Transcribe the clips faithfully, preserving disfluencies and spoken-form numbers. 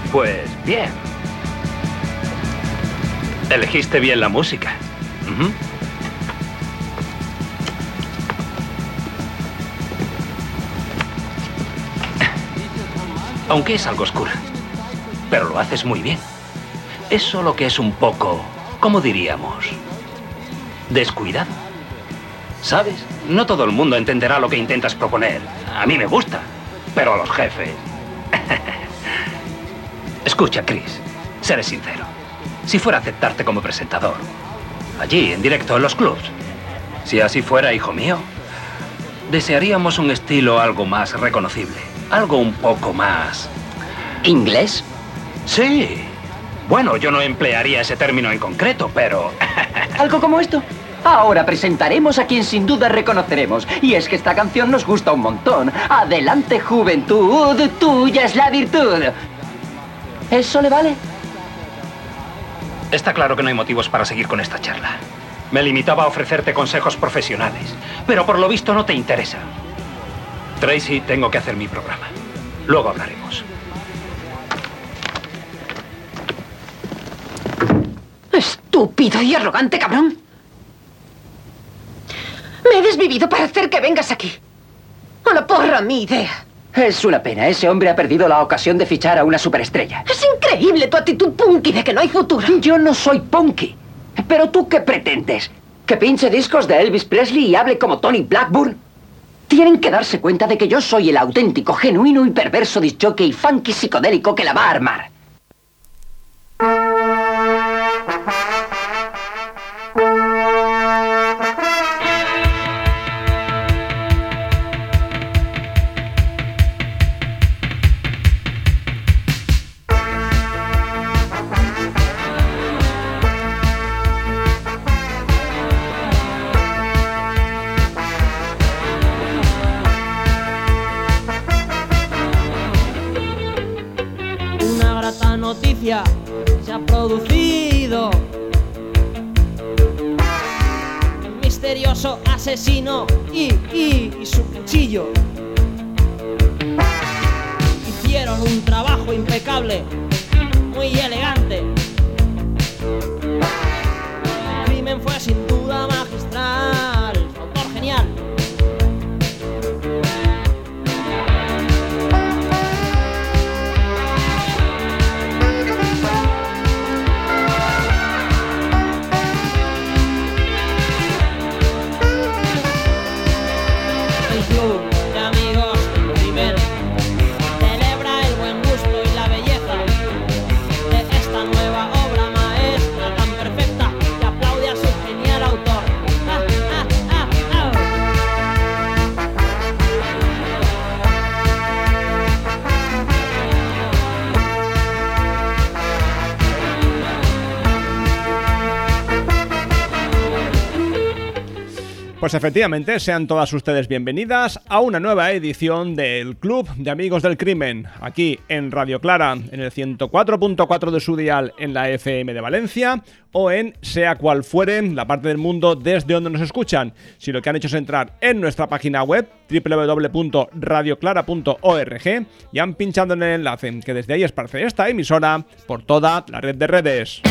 Pues bien. Elegiste bien la música. Uh-huh. Aunque es algo oscura. Pero lo haces muy bien. Es solo que es un poco, ¿cómo diríamos? Descuidado. ¿Sabes? No todo el mundo entenderá lo que intentas proponer. A mí me gusta, pero a los jefes... Escucha, Chris, seré sincero. Si fuera a aceptarte como presentador, allí, en directo, en los clubs, si así fuera, hijo mío, desearíamos un estilo algo más reconocible, algo un poco más... ¿Inglés? Sí. Bueno, yo no emplearía ese término en concreto, pero... ¿Algo como esto? Ahora presentaremos a quien sin duda reconoceremos. Y es que esta canción nos gusta un montón. Adelante, juventud, tuya es la virtud. ¿Eso le vale? Está claro que no hay motivos para seguir con esta charla. Me limitaba a ofrecerte consejos profesionales, pero por lo visto no te interesa. Tracy, tengo que hacer mi programa. Luego hablaremos. Estúpido y arrogante cabrón. Me he desvivido para hacer que vengas aquí. A la porra, mi idea. Es una pena. Ese hombre ha perdido la ocasión de fichar a una superestrella. Es increíble tu actitud punky de que no hay futuro. Yo no soy punky. ¿Pero tú qué pretendes? ¿Que pinche discos de Elvis Presley y hable como Tony Blackburn? Tienen que darse cuenta de que yo soy el auténtico, genuino y perverso disc jockey funky psicodélico que la va a armar. Se ha producido un misterioso asesino y, y, y su cuchillo hicieron un trabajo impecable, muy elegante. El crimen fue sin duda magistral, su autor genial. Pues efectivamente, sean todas ustedes bienvenidas a una nueva edición del Club de Amigos del Crimen, aquí en Radio Clara, en el ciento cuatro punto cuatro de su dial en la F M de Valencia, o en sea cual fuere la parte del mundo desde donde nos escuchan. Si lo que han hecho es entrar en nuestra página web, doble u doble u doble u punto radio clara punto org, y han pinchado en el enlace que desde ahí esparce esta emisora por toda la red de redes.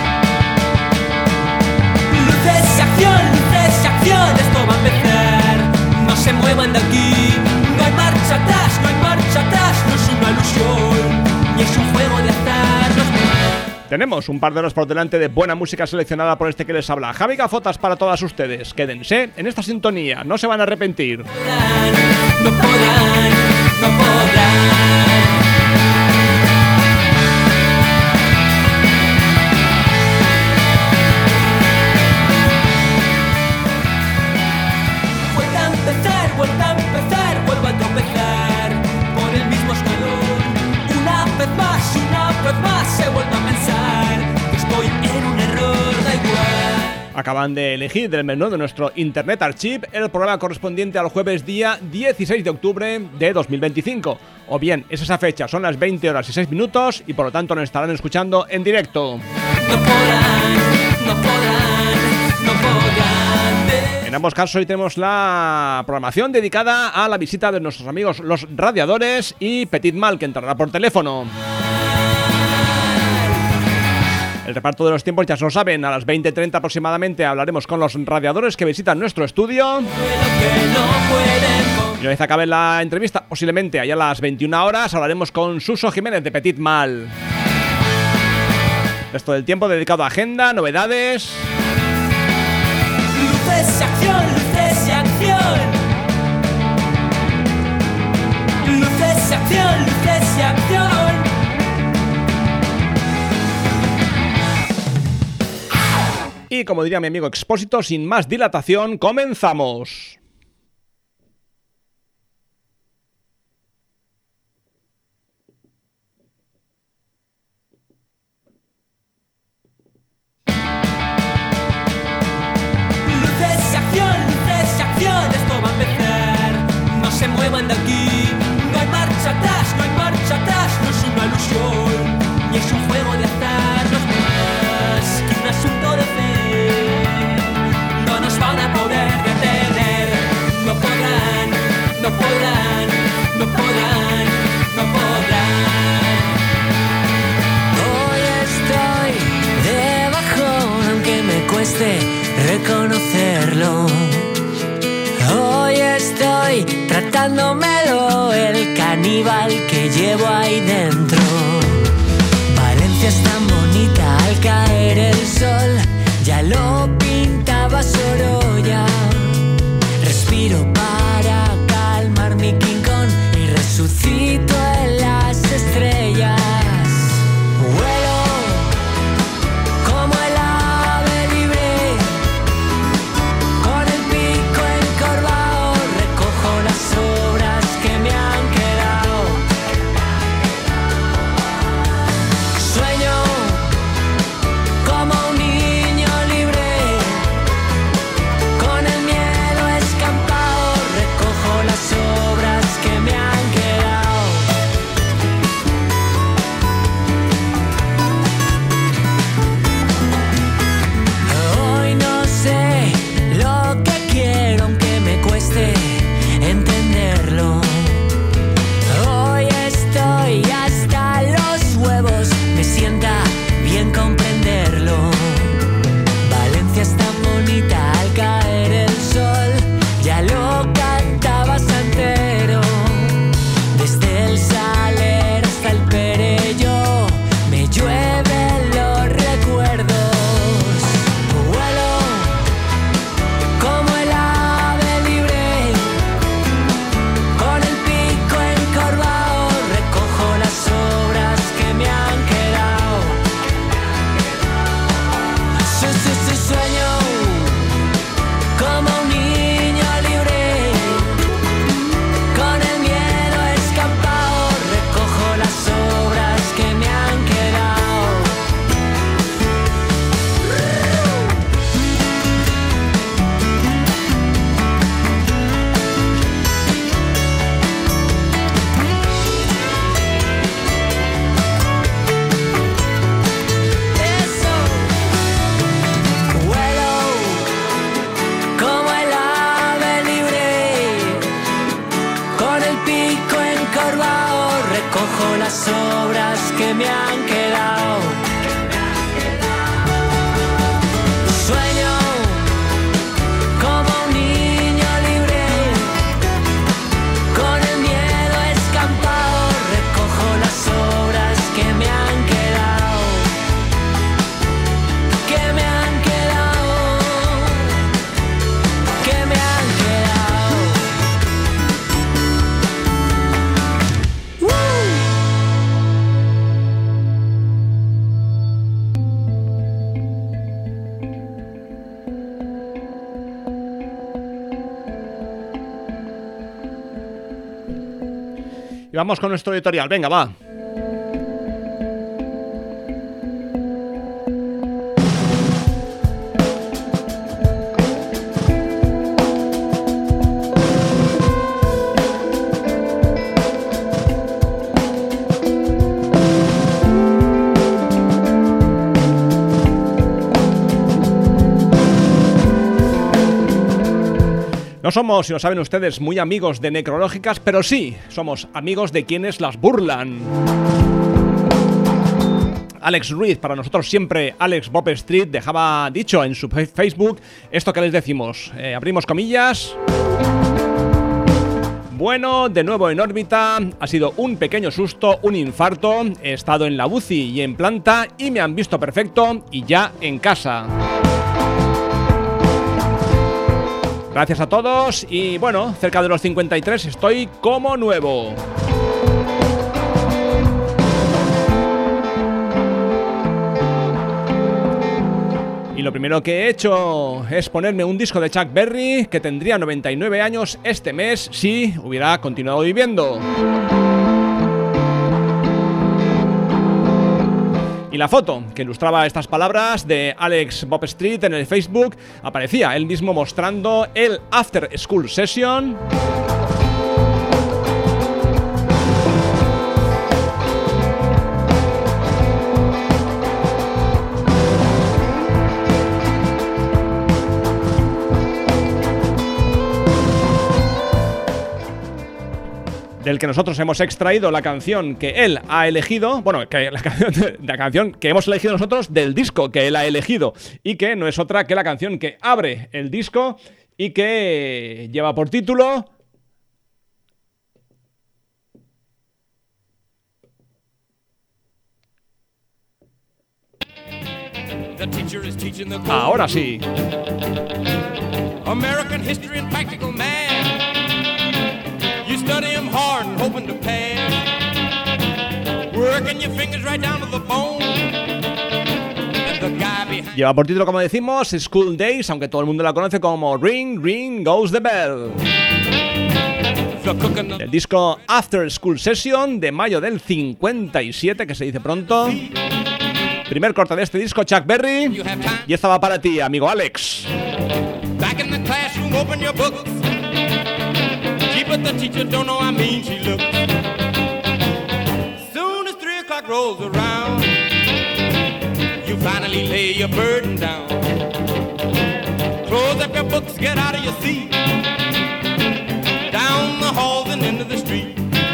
Luces y acción, luces y acción, esto va a empezar. No se muevan de aquí, no hay marcha atrás, no hay marcha atrás, no es una ilusión, ni es un juego de azar. No es... Tenemos un par de horas por delante de buena música seleccionada por este que les habla, Javi Gafotas, para todas ustedes. Quédense en esta sintonía, no se van a arrepentir. No podrán, no podrán, no podrán. Vuelta a empezar, vuelvo a tropezar por el mismo escalón. Una vez más, una vez más he vuelto a pensar que estoy en un error, da igual. Acaban de elegir del menú de nuestro Internet Archive el programa correspondiente al jueves día dieciséis de octubre de dos mil veinticinco. O bien, es esa fecha, son las veinte horas y seis minutos y por lo tanto nos estarán escuchando en directo. No podrán, no podrán, no podrán. En ambos casos hoy tenemos la programación dedicada a la visita de nuestros amigos los Radiadores y Petit Mal, que entrará por teléfono. El reparto de los tiempos ya se lo saben, a las veinte treinta aproximadamente hablaremos con los radiadores que visitan nuestro estudio. Y una vez acabe la entrevista, posiblemente allá a las veintiuna horas, hablaremos con Suso Jiménez de Petit Mal. Resto del tiempo dedicado a agenda, novedades. Luces y acción, luces y acción. Luces y acción, luces y acción. Y como diría mi amigo Expósito, sin más dilatación, comenzamos. Se muevan de aquí, no hay marcha atrás, no hay marcha atrás, no es una ilusión, ni es un juego de azar, no es más que un asunto de fe, no nos van a poder detener, no podrán, no podrán, no podrán, no podrán. Hoy estoy de bajón, aunque me cueste reconocerlo. Hoy estoy tratándomelo, el caníbal que llevo ahí dentro. Valencia es tan bonita al caer el sol, ya lo pintaba Sorolla. Respiro para calmar mi King Kong y resucito en las estrellas. Vuelo como el ave libre, con el pico encorvado recojo las obras que me han quedado. Sueño como un niño libre, con el miedo escampado recojo las obras que me han quedado. Hoy no sé lo que quiero, aunque me cueste entenderlo. Hoy estoy hasta los huevos, me sienta bien comprenderlo. Valencia es tan bonita al caer el sol, ya lo cantaba Santero. Desde el Saler hasta el Perelló me llueven los recuerdos. Vuelo como el ave libre, con el pico encorvado recojo las obras que me han quedado. Sí, sí, sí, sueño como un niño libre, con el miedo escampado recojo las obras que me han quedado. Eso. Vuelo como el ave libre, con el pico encorvado recojo las obras que me han quedado. Sueño como un niño libre, con el miedo escampado recojo las obras que me han quedado. Que me han quedado, que me han quedado. ¡Woo! Y vamos con nuestro editorial, venga, va. No somos, si lo saben ustedes, muy amigos de necrológicas, pero sí somos amigos de quienes las burlan. Alex Ruiz, para nosotros siempre Alex Bob Street, dejaba dicho en su Facebook esto que les decimos. Eh, abrimos comillas. Bueno, de nuevo en órbita, ha sido un pequeño susto, un infarto, he estado en la U C I y en planta y me han visto perfecto y ya en casa. Gracias a todos y bueno, cerca de los cincuenta y tres estoy como nuevo. Y lo primero que he hecho es ponerme un disco de Chuck Berry, que tendría noventa y nueve años este mes si hubiera continuado viviendo. Y la foto que ilustraba estas palabras de Alex Bob Street en el Facebook, aparecía él mismo mostrando el After School Session. Del que nosotros hemos extraído la canción que él ha elegido, bueno, que la canción, la canción que hemos elegido nosotros del disco que él ha elegido y que no es otra que la canción que abre el disco y que lleva por título Ahora sí. American history and practical math. You study them hard and hoping to pass. Working your fingers right down to the bone. And the guy behind. Lleva por título, como decimos, School Days, aunque todo el mundo la conoce como Ring, Ring Goes the Bell. El disco After School Session de mayo del cincuenta y siete, que se dice pronto. Primer corte de este disco, Chuck Berry. Y esta va para ti, amigo Alex. Back in the classroom, open your books. Gee, but the teacher don't know how mean she looks. Soon as three o'clock rolls around, you finally lay your burden down. Close up your books, get out of your seat. Down the halls and into the street.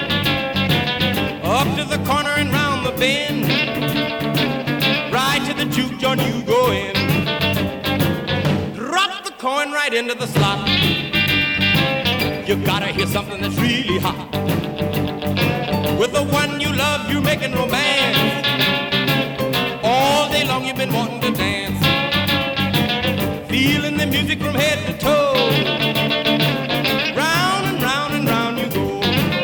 Up to the corner and round the bend. Right to the juke joint you go in. Drop the coin right into the slot. You gotta hear something that's really hot. With the one you love, you're making romance. All day long you've been wanting to dance. Feeling the music from head to toe. Round and round and round you go.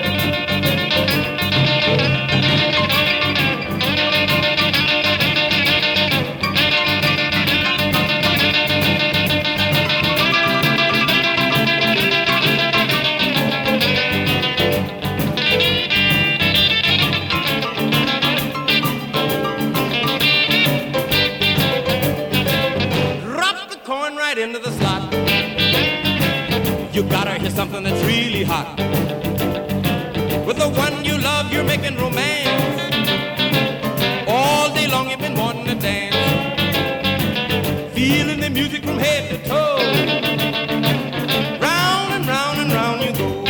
Into the slot. You gotta hear something that's really hot. With the one you love, you're making romance. All day long you've been wanting to dance. Feeling the music from head to toe. Round and round and round you go.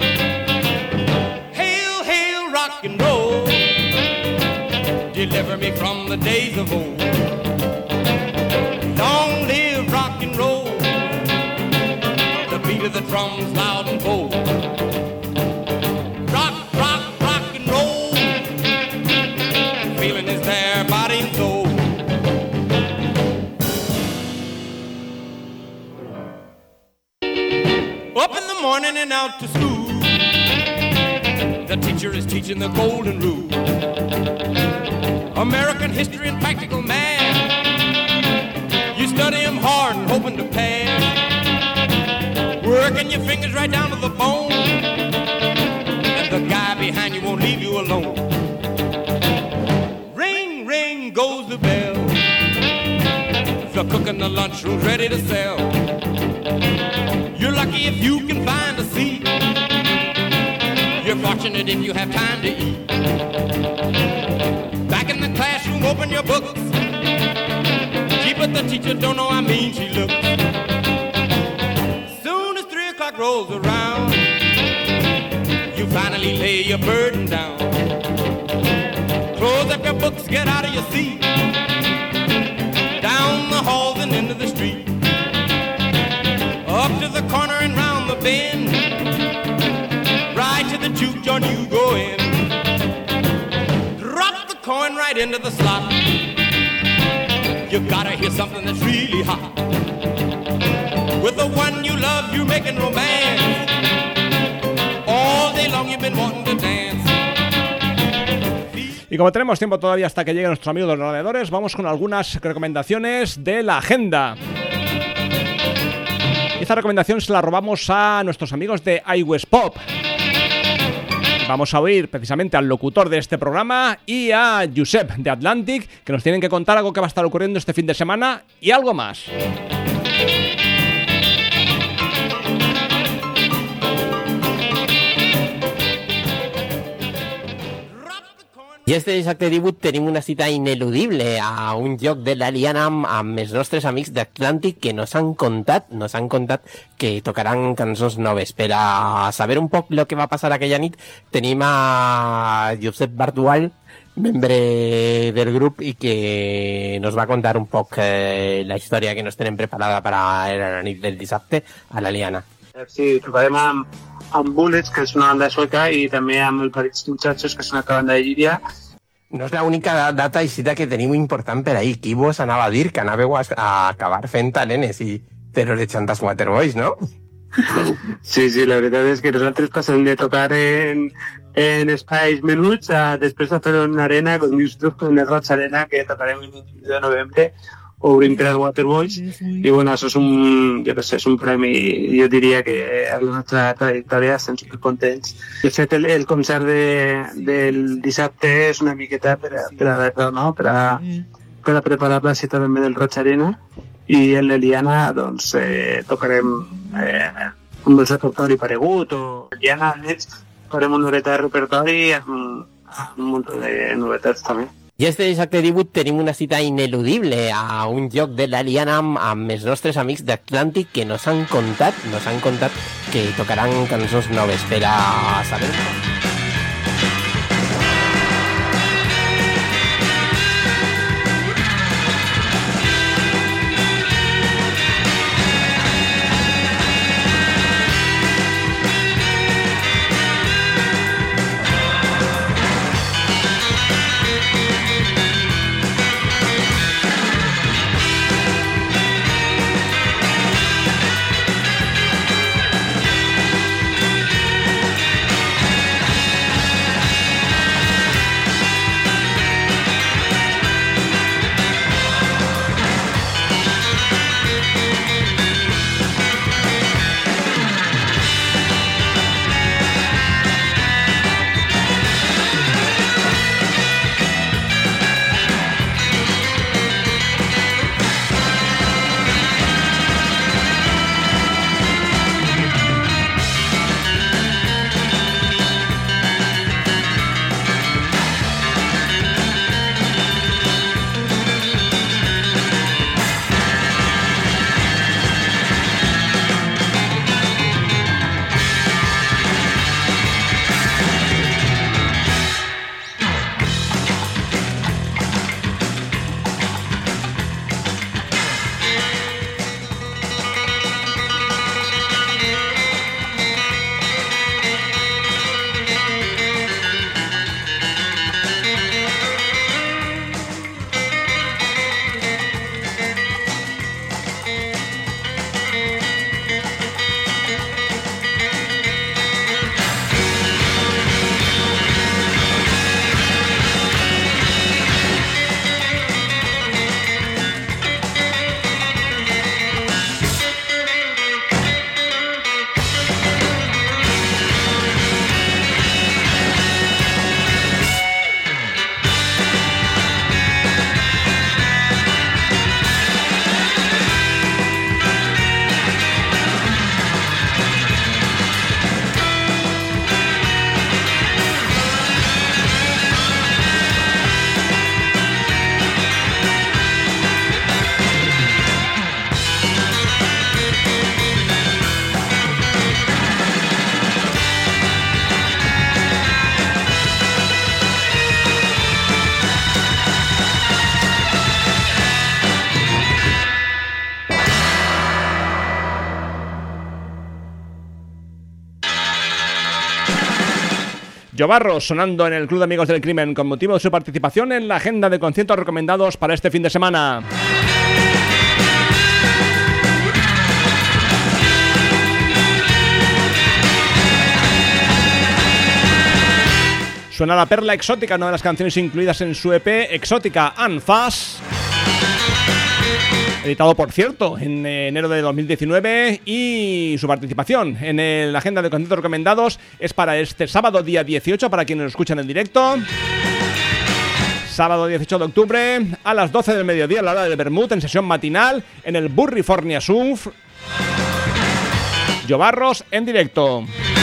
Hail, hail, rock and roll. Deliver me from the days of old. Long live rock and roll. The beat of the drums loud and bold. Rock, rock, rock and roll. Feeling is there, body and soul. Up in the morning and out to school. The teacher is teaching the golden rule. American history and practical math. You study them hard and hoping to pass. Working your fingers right down to the bone. And the guy behind you won't leave you alone. Ring, ring goes the bell. If you're cooking the lunchroom's ready to sell. You're lucky if you can find a seat. You're fortunate if you have time to eat. Back in the classroom, open your books. But the teacher don't know how mean she looks. Soon as three o'clock rolls around, you finally lay your burden down. Close up your books, get out of your seat. Down the halls and into the street. Up to the corner and round the bend. Right to the juke joint you go in. Drop the coin right into the slot. You gotta hear something that's really hot. With the one you love, you're making romance. All day long you've been wanting to dance. Y como tenemos tiempo todavía hasta que lleguen nuestros amigos de los radiadores, vamos con algunas recomendaciones de la agenda. Y esta recomendación se la robamos a nuestros amigos de iWest Pop. Vamos a oír precisamente al locutor de este programa y a Josep de Atlantic, que nos tienen que contar algo que va a estar ocurriendo este fin de semana y algo más. I este dissabte divuit tenim una cita ineludible a un lloc de l'Aliana amb, amb els nostres amics d'Atlantic que nos han contat, nos han contat que tocaran cançons noves. Per a saber un poc el que va passar aquella nit tenim a Josep Bardual, membre del grup, i que nos va contar un poc eh, la història que nos tenen preparada per a la nit del dissabte a l'Aliana. Sí, tocarem amb, amb Bullets, que és una banda sueca, i també amb el Parits Muchachos, que és una altra banda de Llíria. No és l'única data i cita que tenim important per ahir. Qui vos anava a dir que anàveu a, a acabar fent talenes i terrorejant els Waterboys, no? Sí, sí, la veritat és que nosaltres passem de tocar en, en espais menuts a després de fer una arena, com dius tu, en el Roig Arena, que tocarem el vint de novembre, obrim per als Waterboys, i bueno, això és un, jo què sé, és un premi, jo diria que a la nostra trajectòria estem supercontents. De fet, el, el concert de, del dissabte és una miqueta per a, per a, no? per a, per a preparar la cita també del Roig Arena, i en l'Eliana, doncs, eh, tocarem eh, un del repertori paregut, o l'Eliana, farem una horeta de repertori amb, amb un munt de novetats també. I este dissabte divuit tenim una cita ineludible a un lloc de l'Aliana amb, amb els nostres amics d'Atlantic que nos han contat, nos han contat que tocaran cançons noves per a saber-ho. Joe Barros sonando en el Club de Amigos del Crimen con motivo de su participación en la agenda de conciertos recomendados para este fin de semana. Suena La Perla Exótica, una de las canciones incluidas en su E P Exótica and Fast, editado por cierto en enero de dos mil diecinueve, y su participación en la agenda de conciertos recomendados es para este sábado día dieciocho, para quienes lo escuchan en directo. Sábado dieciocho de octubre a las doce del mediodía, a la hora del vermut, en sesión matinal en el Burrifornia Surf. Joe Barros en directo.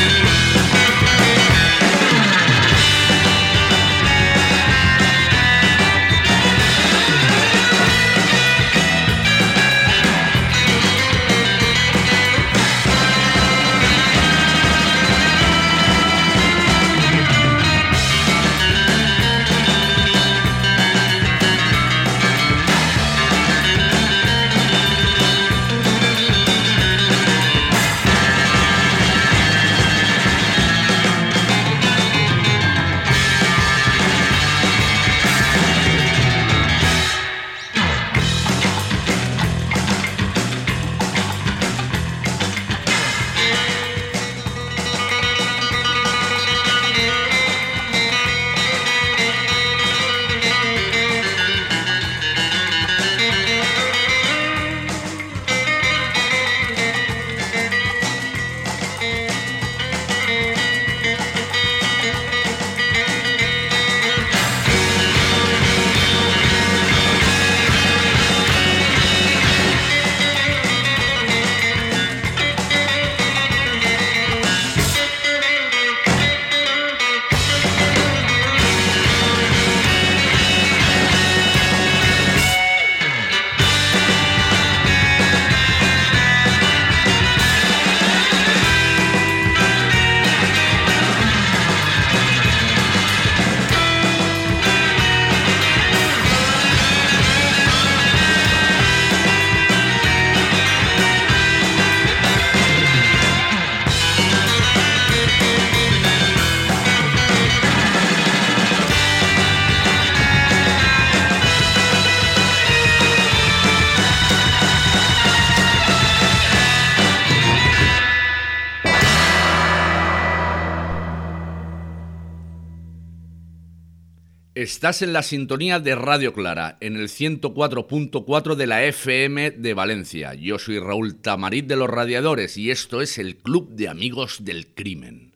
Estás en la sintonía de Radio Clara, en el ciento cuatro punto cuatro de la F M de Valencia. Yo soy Raúl Tamarit de Los Radiadores y esto es el Club de Amigos del Crimen.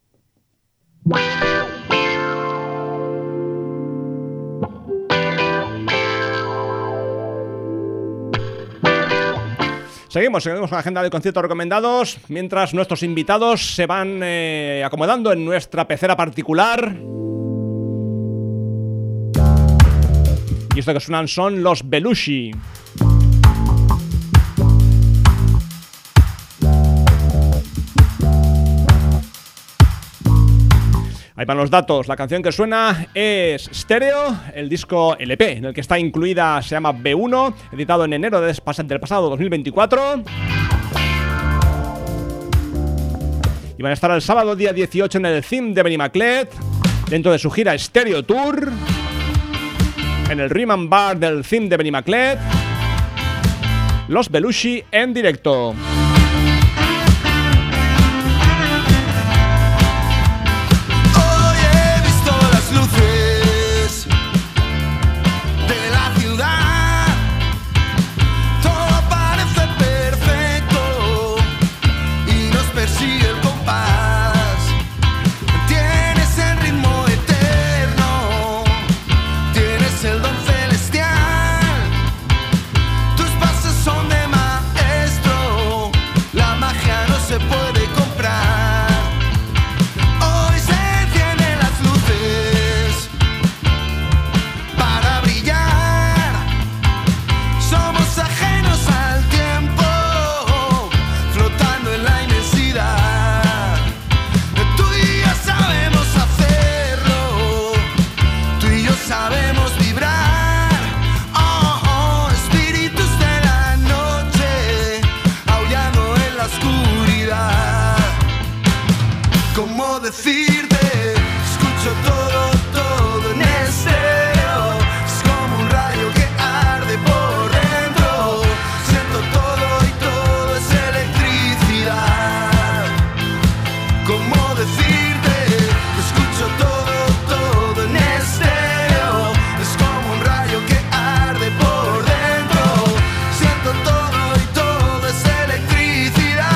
Seguimos, seguimos con la agenda de conciertos recomendados, mientras nuestros invitados se van eh, acomodando en nuestra pecera particular. Y esto que suenan son los Belushi. Ahí van los datos. La canción que suena es Stereo, el disco L P en el que está incluida se llama B uno, editado en enero del pasado dos mil veinticuatro. Y van a estar el sábado día dieciocho en el Theme de Benimaclet, dentro de su gira Stereo Tour, en el Riemann Bar del Theme de Benimaclet, los Belushi en directo. decirte, escucho todo, todo en estéreo. Es como un rayo que arde por dentro. Siento todo y todo es electricidad. ¿Cómo decirte? Escucho todo, todo en estéreo. Es como un rayo que arde por dentro. Siento todo y todo es electricidad.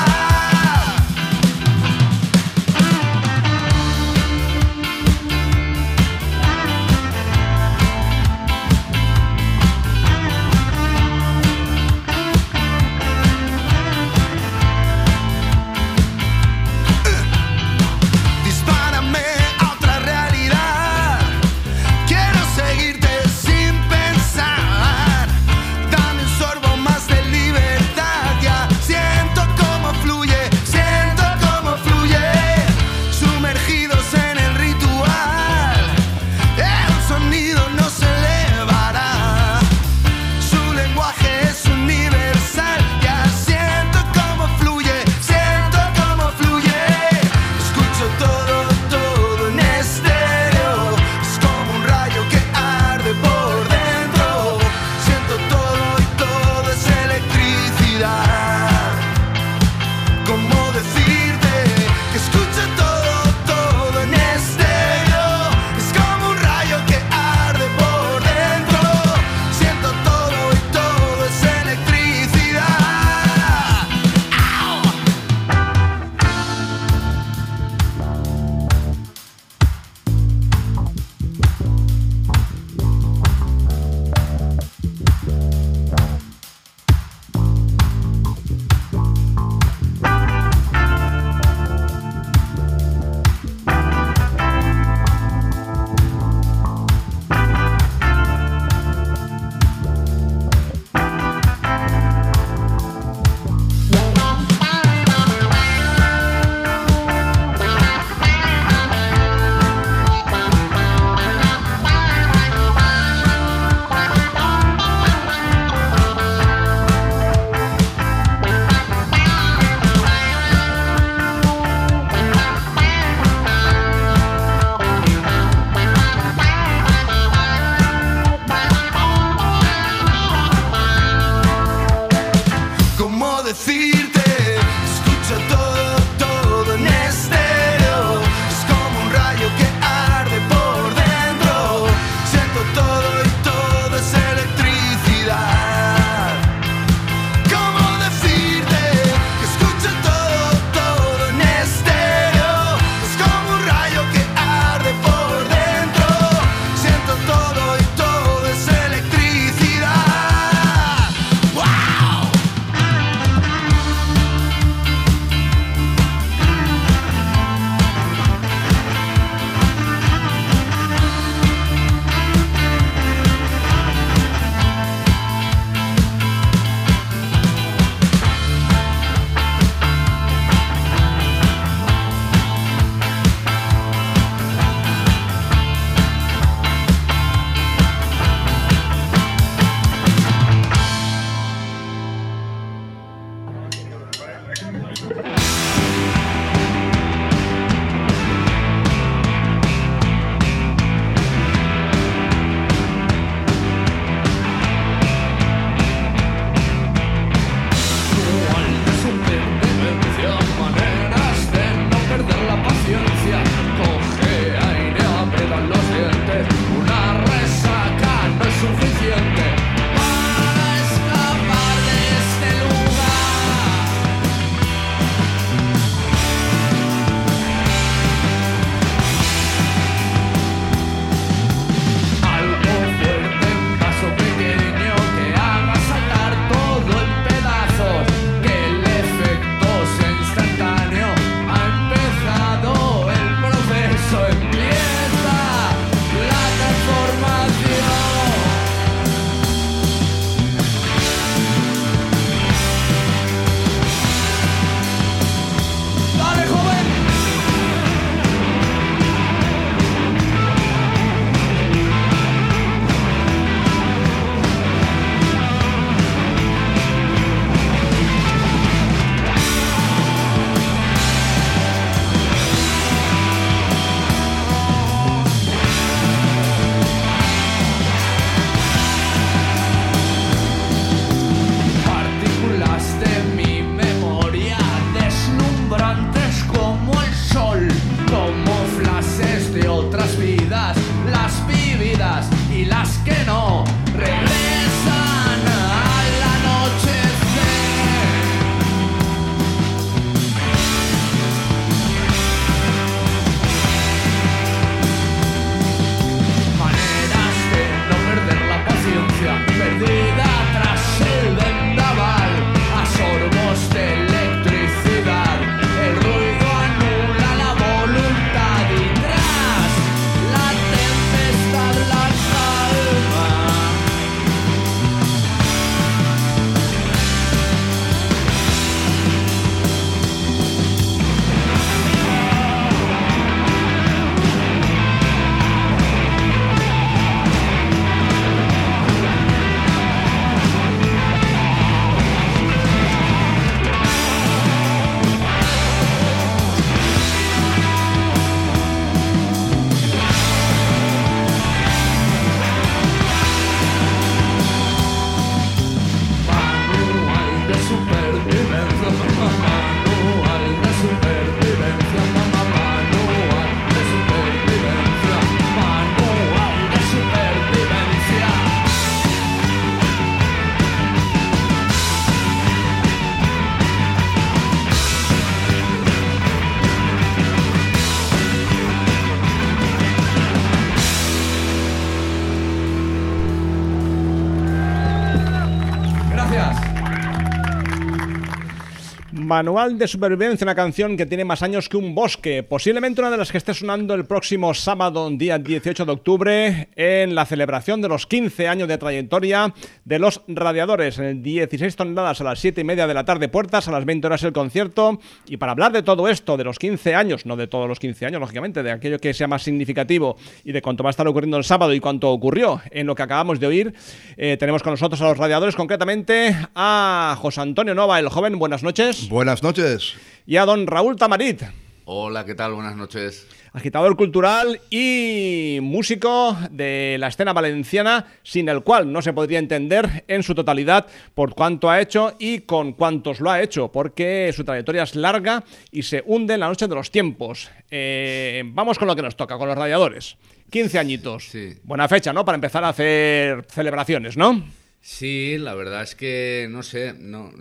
Manual de Supervivencia, una canción que tiene más años que un bosque, posiblemente una de las que esté sonando el próximo sábado, día dieciocho de octubre, en la celebración de los quince años de trayectoria de Los Radiadores, en dieciséis toneladas a las siete y media de la tarde, puertas, a las veinte horas el concierto. Y para hablar de todo esto, de los quince años, no de todos los quince años, lógicamente, de aquello que sea más significativo y de cuánto va a estar ocurriendo el sábado y cuánto ocurrió en lo que acabamos de oír, eh, tenemos con nosotros a Los Radiadores, concretamente a José Antonio Nova, el joven. Buenas noches. Buenas noches. Y a don Raúl Tamarit. Hola, ¿qué tal? Buenas noches. Agitador cultural y músico de la escena valenciana, sin el cual no se podría entender en su totalidad por cuánto ha hecho y con cuántos lo ha hecho, porque su trayectoria es larga y se hunde en la noche de los tiempos. Eh, vamos con lo que nos toca, con Los Radiadores. quince añitos. Sí. Buena fecha, ¿no? Para empezar a hacer celebraciones, ¿no? Sí, la verdad es que no sé, no...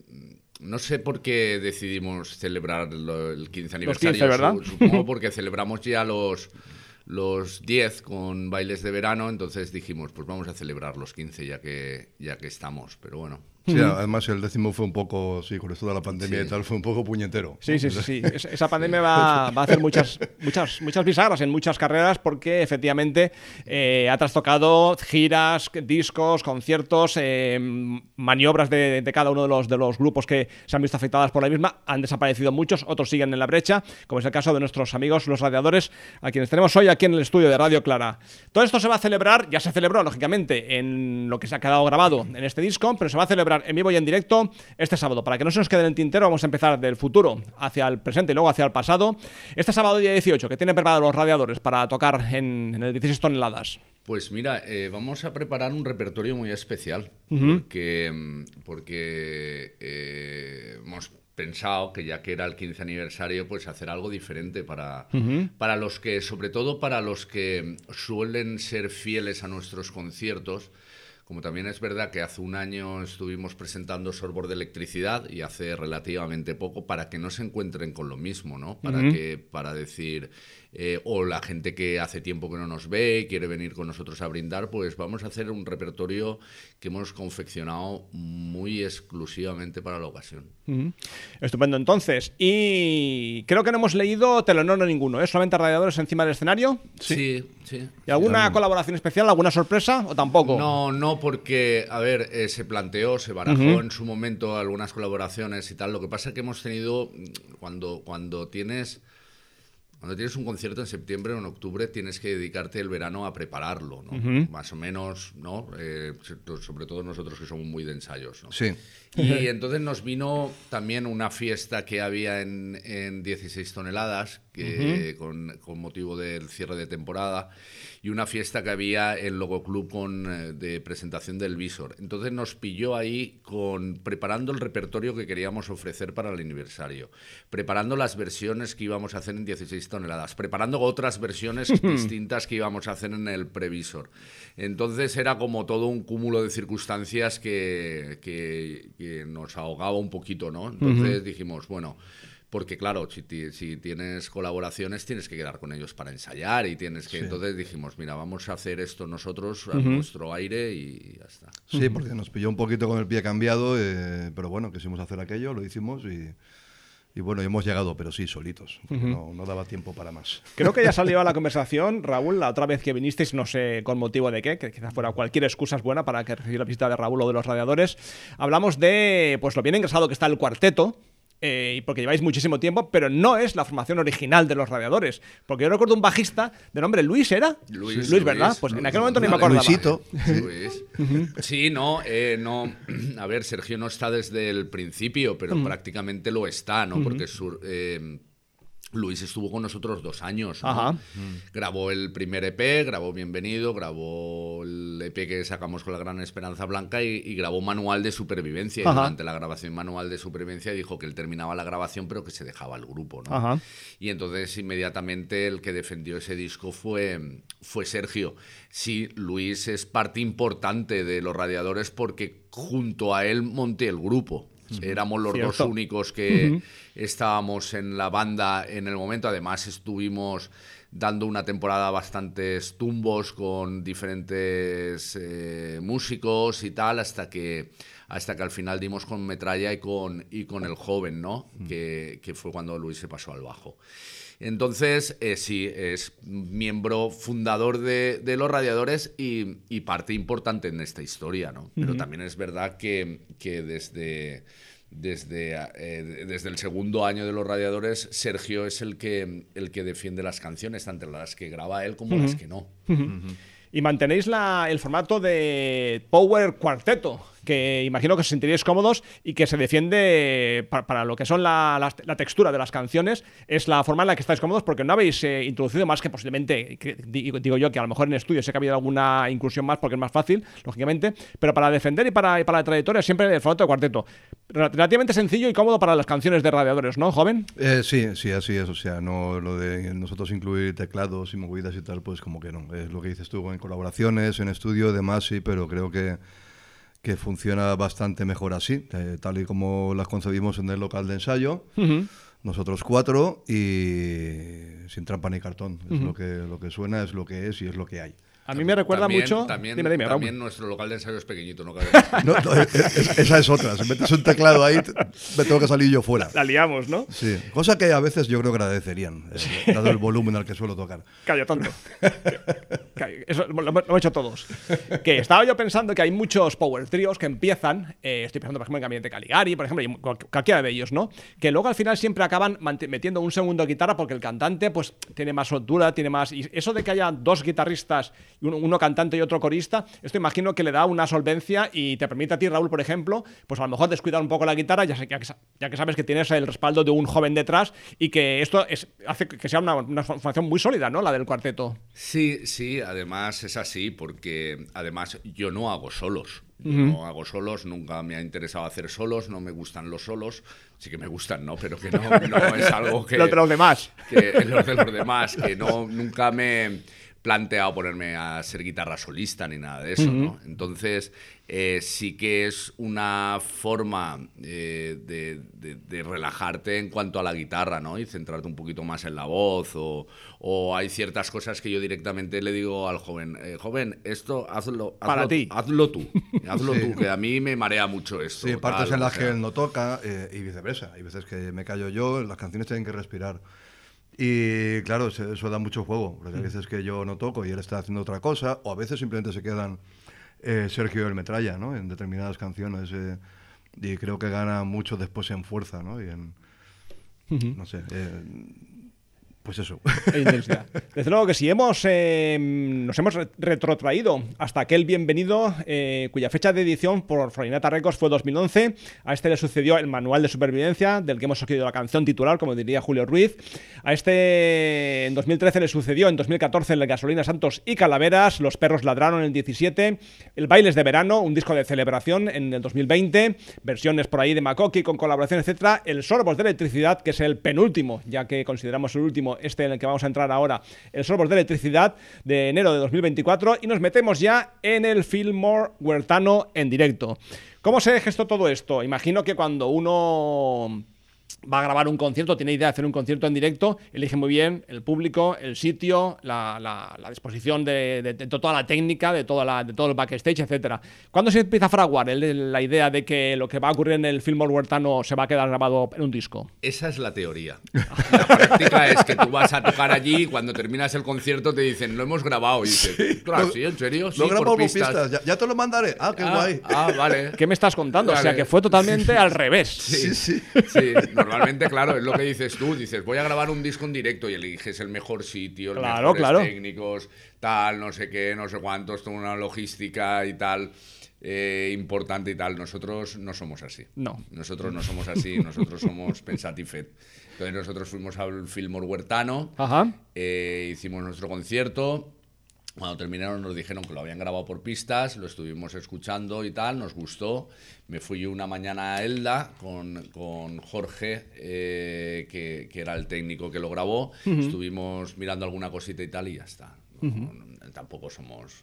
No sé por qué decidimos celebrar lo, el quince aniversario. Los quince, ¿verdad? Supongo porque celebramos ya los, los diez con bailes de verano, entonces dijimos, pues vamos a celebrar los quince ya que, ya que estamos, pero bueno. Sí, además el décimo fue un poco, sí, con esto de la pandemia sí. y tal, fue un poco puñetero. Sí, sí, sí, sí. Es, esa pandemia va, va a hacer muchas, muchas, muchas bisagras en muchas carreras porque efectivamente eh, ha trastocado giras, discos, conciertos, eh, maniobras de, de cada uno de los, de los grupos que se han visto afectadas por la misma. Han desaparecido muchos, otros siguen en la brecha, como es el caso de nuestros amigos Los Radiadores, a quienes tenemos hoy aquí en el estudio de Radio Clara. Todo esto se va a celebrar, ya se celebró lógicamente en lo que se ha quedado grabado en este disco, pero se va a celebrar en vivo y en directo este sábado. Para que no se nos quede en el tintero, vamos a empezar del futuro hacia el presente y luego hacia el pasado. Este sábado día dieciocho, ¿qué tienen preparados Los Radiadores para tocar en, en el dieciséis toneladas? Pues mira, eh, vamos a preparar un repertorio muy especial, Uh-huh. porque, porque eh, hemos pensado que ya que era el quince aniversario, pues hacer algo diferente para, Uh-huh. para los que, sobre todo para los que suelen ser fieles a nuestros conciertos. Como también es verdad que hace un año estuvimos presentando Sorbor de Electricidad y hace relativamente poco, para que no se encuentren con lo mismo, ¿no? Para Uh-huh. que, para decir, eh, o la gente que hace tiempo que no nos ve y quiere venir con nosotros a brindar, pues vamos a hacer un repertorio que hemos confeccionado muy exclusivamente para la ocasión. Uh-huh. Estupendo, entonces. Y creo que no hemos leído Telenono ninguno, ¿eh? Solamente Radiadores encima del escenario. Sí, sí. ¿Y alguna sí, colaboración especial, alguna sorpresa o tampoco? No, no, porque, a ver, eh, se planteó, se barajó Uh-huh. en su momento algunas colaboraciones y tal. Lo que pasa es que hemos tenido, cuando, cuando tienes... Cuando tienes un concierto en septiembre o en octubre, tienes que dedicarte el verano a prepararlo, ¿no? Uh-huh. Más o menos, ¿no? Eh, sobre todo nosotros que somos muy de ensayos, ¿no? Sí. Y entonces nos vino también una fiesta que había en, en dieciséis toneladas, que, uh-huh. con, con motivo del cierre de temporada, y una fiesta que había en Logo Club con, de presentación del Visor. Entonces nos pilló ahí con, preparando el repertorio que queríamos ofrecer para el aniversario, preparando las versiones que íbamos a hacer en dieciséis toneladas, preparando otras versiones distintas que íbamos a hacer en el Previsor. Entonces era como todo un cúmulo de circunstancias que, que, que nos ahogaba un poquito, ¿no? Entonces uh-huh. dijimos, bueno... Porque claro, si, ti, si tienes colaboraciones tienes que quedar con ellos para ensayar y tienes que... Sí. Entonces dijimos, mira, vamos a hacer esto nosotros a uh-huh. nuestro aire y ya está. Sí, porque nos pilló un poquito con el pie cambiado, eh, pero bueno, quisimos hacer aquello, lo hicimos y... Y bueno, hemos llegado, pero sí, solitos. Uh-huh. no, no daba tiempo para más. Creo que ya salió a la conversación, Raúl, la otra vez que vinisteis, no sé con motivo de qué, que quizás fuera cualquier excusa es buena para que recibir la visita de Raúl o de Los Radiadores. Hablamos de pues lo bien ingresado que está el cuarteto, eh, porque lleváis muchísimo tiempo, pero no es la formación original de Los Radiadores. Porque yo recuerdo un bajista de nombre Luis, ¿era? Luis, Luis, Luis ¿verdad? Luis, pues Luis, en aquel Luis, momento Luis, ni me acordaba. Luisito. Sí. Luis. Uh-huh. Sí, no, eh, no. A ver, Sergio no está desde el principio, pero uh-huh. prácticamente lo está, ¿no? Uh-huh. Porque su, eh, Luis estuvo con nosotros dos años, ¿no? Ajá. Grabó el primer E P, grabó Bienvenido, grabó el E P que sacamos con La Gran Esperanza Blanca y, y grabó Manual de Supervivencia. Y durante la grabación Manual de Supervivencia dijo que él terminaba la grabación pero que se dejaba el grupo, ¿no? Ajá. Y entonces inmediatamente el que defendió ese disco fue, fue Sergio. Sí, Luis es parte importante de Los Radiadores porque junto a él monté el grupo. éramos los Cierto. dos únicos que Uh-huh. estábamos en la banda en el momento. Además estuvimos dando una temporada bastantes tumbos con diferentes eh, músicos y tal, hasta que hasta que al final dimos con Metralla y con, y con El Joven, ¿no? Uh-huh. que, que fue cuando Luis se pasó al bajo. Entonces, eh, sí, es miembro fundador de, de Los Radiadores y, y parte importante en esta historia, ¿no? Pero Uh-huh. también es verdad que, que desde... Desde, eh, desde el segundo año de Los Radiadores, Sergio es el que, el que defiende las canciones, tanto las que graba él como Uh-huh. las que no. Uh-huh. Uh-huh. Y mantenéis la, el formato de Power Cuarteto, que imagino que os sentiríais cómodos y que se defiende para, para lo que son la, la, la textura de las canciones. Es la forma en la que estáis cómodos, porque no habéis eh, introducido más que posiblemente, que, digo, digo yo que a lo mejor en estudio sé que ha habido alguna inclusión más porque es más fácil, lógicamente, pero para defender y para, y para la trayectoria siempre el formato de cuarteto. Relativamente sencillo y cómodo para las canciones de Radiadores, ¿no, joven? Eh, sí, sí, así es. O sea, no lo de nosotros incluir teclados y movidas y tal, pues como que no. Es lo que dices tú, en colaboraciones, en estudio, demás, sí, pero creo que, que funciona bastante mejor así, eh, tal y como las concebimos en el local de ensayo. Uh-huh. Nosotros cuatro y sin trampa ni cartón. Es uh-huh. lo que, lo que suena, es lo que es y es lo que hay. A mí me recuerda también, mucho... También, dime, dime, también nuestro local de ensayo es pequeñito, ¿no? no, no es, es, esa es otra. Si metes un teclado ahí, me tengo que salir yo fuera. La liamos, ¿no? Sí. Cosa que a veces yo creo que agradecerían, eh, sí. dado el volumen al que suelo tocar. Calla, tonto. Eso lo, lo hemos hecho todos. Que estaba yo pensando que hay muchos power tríos que empiezan, eh, estoy pensando por ejemplo en Gabinete Caligari, por ejemplo, y cualquiera de ellos, ¿no? Que luego al final siempre acaban metiendo un segundo de guitarra porque el cantante pues tiene más soltura, tiene más... Y eso de que haya dos guitarristas, uno, uno cantante y otro corista, esto imagino que le da una solvencia y te permite a ti, Raúl, por ejemplo, pues a lo mejor descuidar un poco la guitarra, ya, ya, que, ya que sabes que tienes el respaldo de un joven detrás y que esto es, hace que sea una, una formación muy sólida, ¿no? La del cuarteto. Sí, sí, además es así, porque además yo no hago solos. Yo Uh-huh. no hago solos, nunca me ha interesado hacer solos, no me gustan los solos, sí que me gustan, ¿no? Pero que no, no es algo que... Los de los demás. Que, los de los demás, que no, nunca me... planteado ponerme a ser guitarra solista ni nada de eso, uh-huh. ¿no? Entonces, eh, sí que es una forma eh, de, de, de relajarte en cuanto a la guitarra, ¿no? Y centrarte un poquito más en la voz, o, o hay ciertas cosas que yo directamente le digo al joven, eh, joven, esto hazlo, hazlo para ti, hazlo tú, hazlo sí. tú, que a mí me marea mucho esto. Sí, partes tal, en las o sea. que él no toca eh, y viceversa. Hay veces que me callo yo, las canciones tienen que respirar. Y claro, eso, eso da mucho juego, porque hay veces que yo no toco y él está haciendo otra cosa, o a veces simplemente se quedan eh, Sergio y el Metralla, ¿no? En determinadas canciones. Eh, y creo que gana mucho después en fuerza, ¿no? Y en, uh-huh. no sé, eh, pues eso. Desde luego que si hemos, eh, nos hemos retrotraído hasta aquel Bienvenido, eh, cuya fecha de edición por Florinata Records fue dos mil once. A este le sucedió el Manual de Supervivencia, del que hemos escogido la canción titular, como diría Julio Ruiz. A este en dos mil trece le sucedió, en dos mil catorce, el de Gasolina, Santos y Calaveras. Los Perros Ladraron en el diecisiete. El Bailes de Verano, un disco de celebración en el dos mil veinte. Versiones por ahí de Makoki con colaboración, etcétera. El Sorbos de Electricidad, que es el penúltimo, ya que consideramos el último, este en el que vamos a entrar ahora, el Sorbos de Electricidad, de enero de dos mil veinticuatro, y nos metemos ya en el Fillmore Huertano en directo. ¿Cómo se gestó todo esto? Imagino que cuando uno va a grabar un concierto, tiene idea de hacer un concierto en directo, elige muy bien el público, el sitio, la, la, la disposición de, de, de toda la técnica, de, toda la, de todo el backstage, etcétera. ¿Cuándo se empieza a fraguar el, la idea de que lo que va a ocurrir en el Fillmore Huertano se va a quedar grabado en un disco? Esa es la teoría. La práctica es que tú vas a tocar allí y cuando terminas el concierto te dicen, lo hemos grabado. Y dices, sí, claro, ¿sí? ¿En serio? Sí, lo grabo por pistas. pistas. Ya, ya te lo mandaré. Ah, qué ah, guay. Ah, vale. ¿Qué me estás contando? Vale. O sea, que fue totalmente al revés. Sí, sí, sí. sí. Normalmente, claro, es lo que dices tú. Dices, voy a grabar un disco en directo y eliges el mejor sitio, los claro, mejores claro. técnicos, tal, no sé qué, no sé cuántos, toda una logística y tal. Eh, importante y tal. Nosotros no somos así. No. Nosotros no somos así. Nosotros somos pensat y fet. Entonces nosotros fuimos al Fillmore Huertano. Ajá. Eh, hicimos nuestro concierto. Cuando terminaron nos dijeron que lo habían grabado por pistas, lo estuvimos escuchando y tal, nos gustó. Me fui yo una mañana a Elda con, con Jorge, eh, que, que era el técnico que lo grabó. Uh-huh. Estuvimos mirando alguna cosita y tal y ya está. No, uh-huh. no, tampoco somos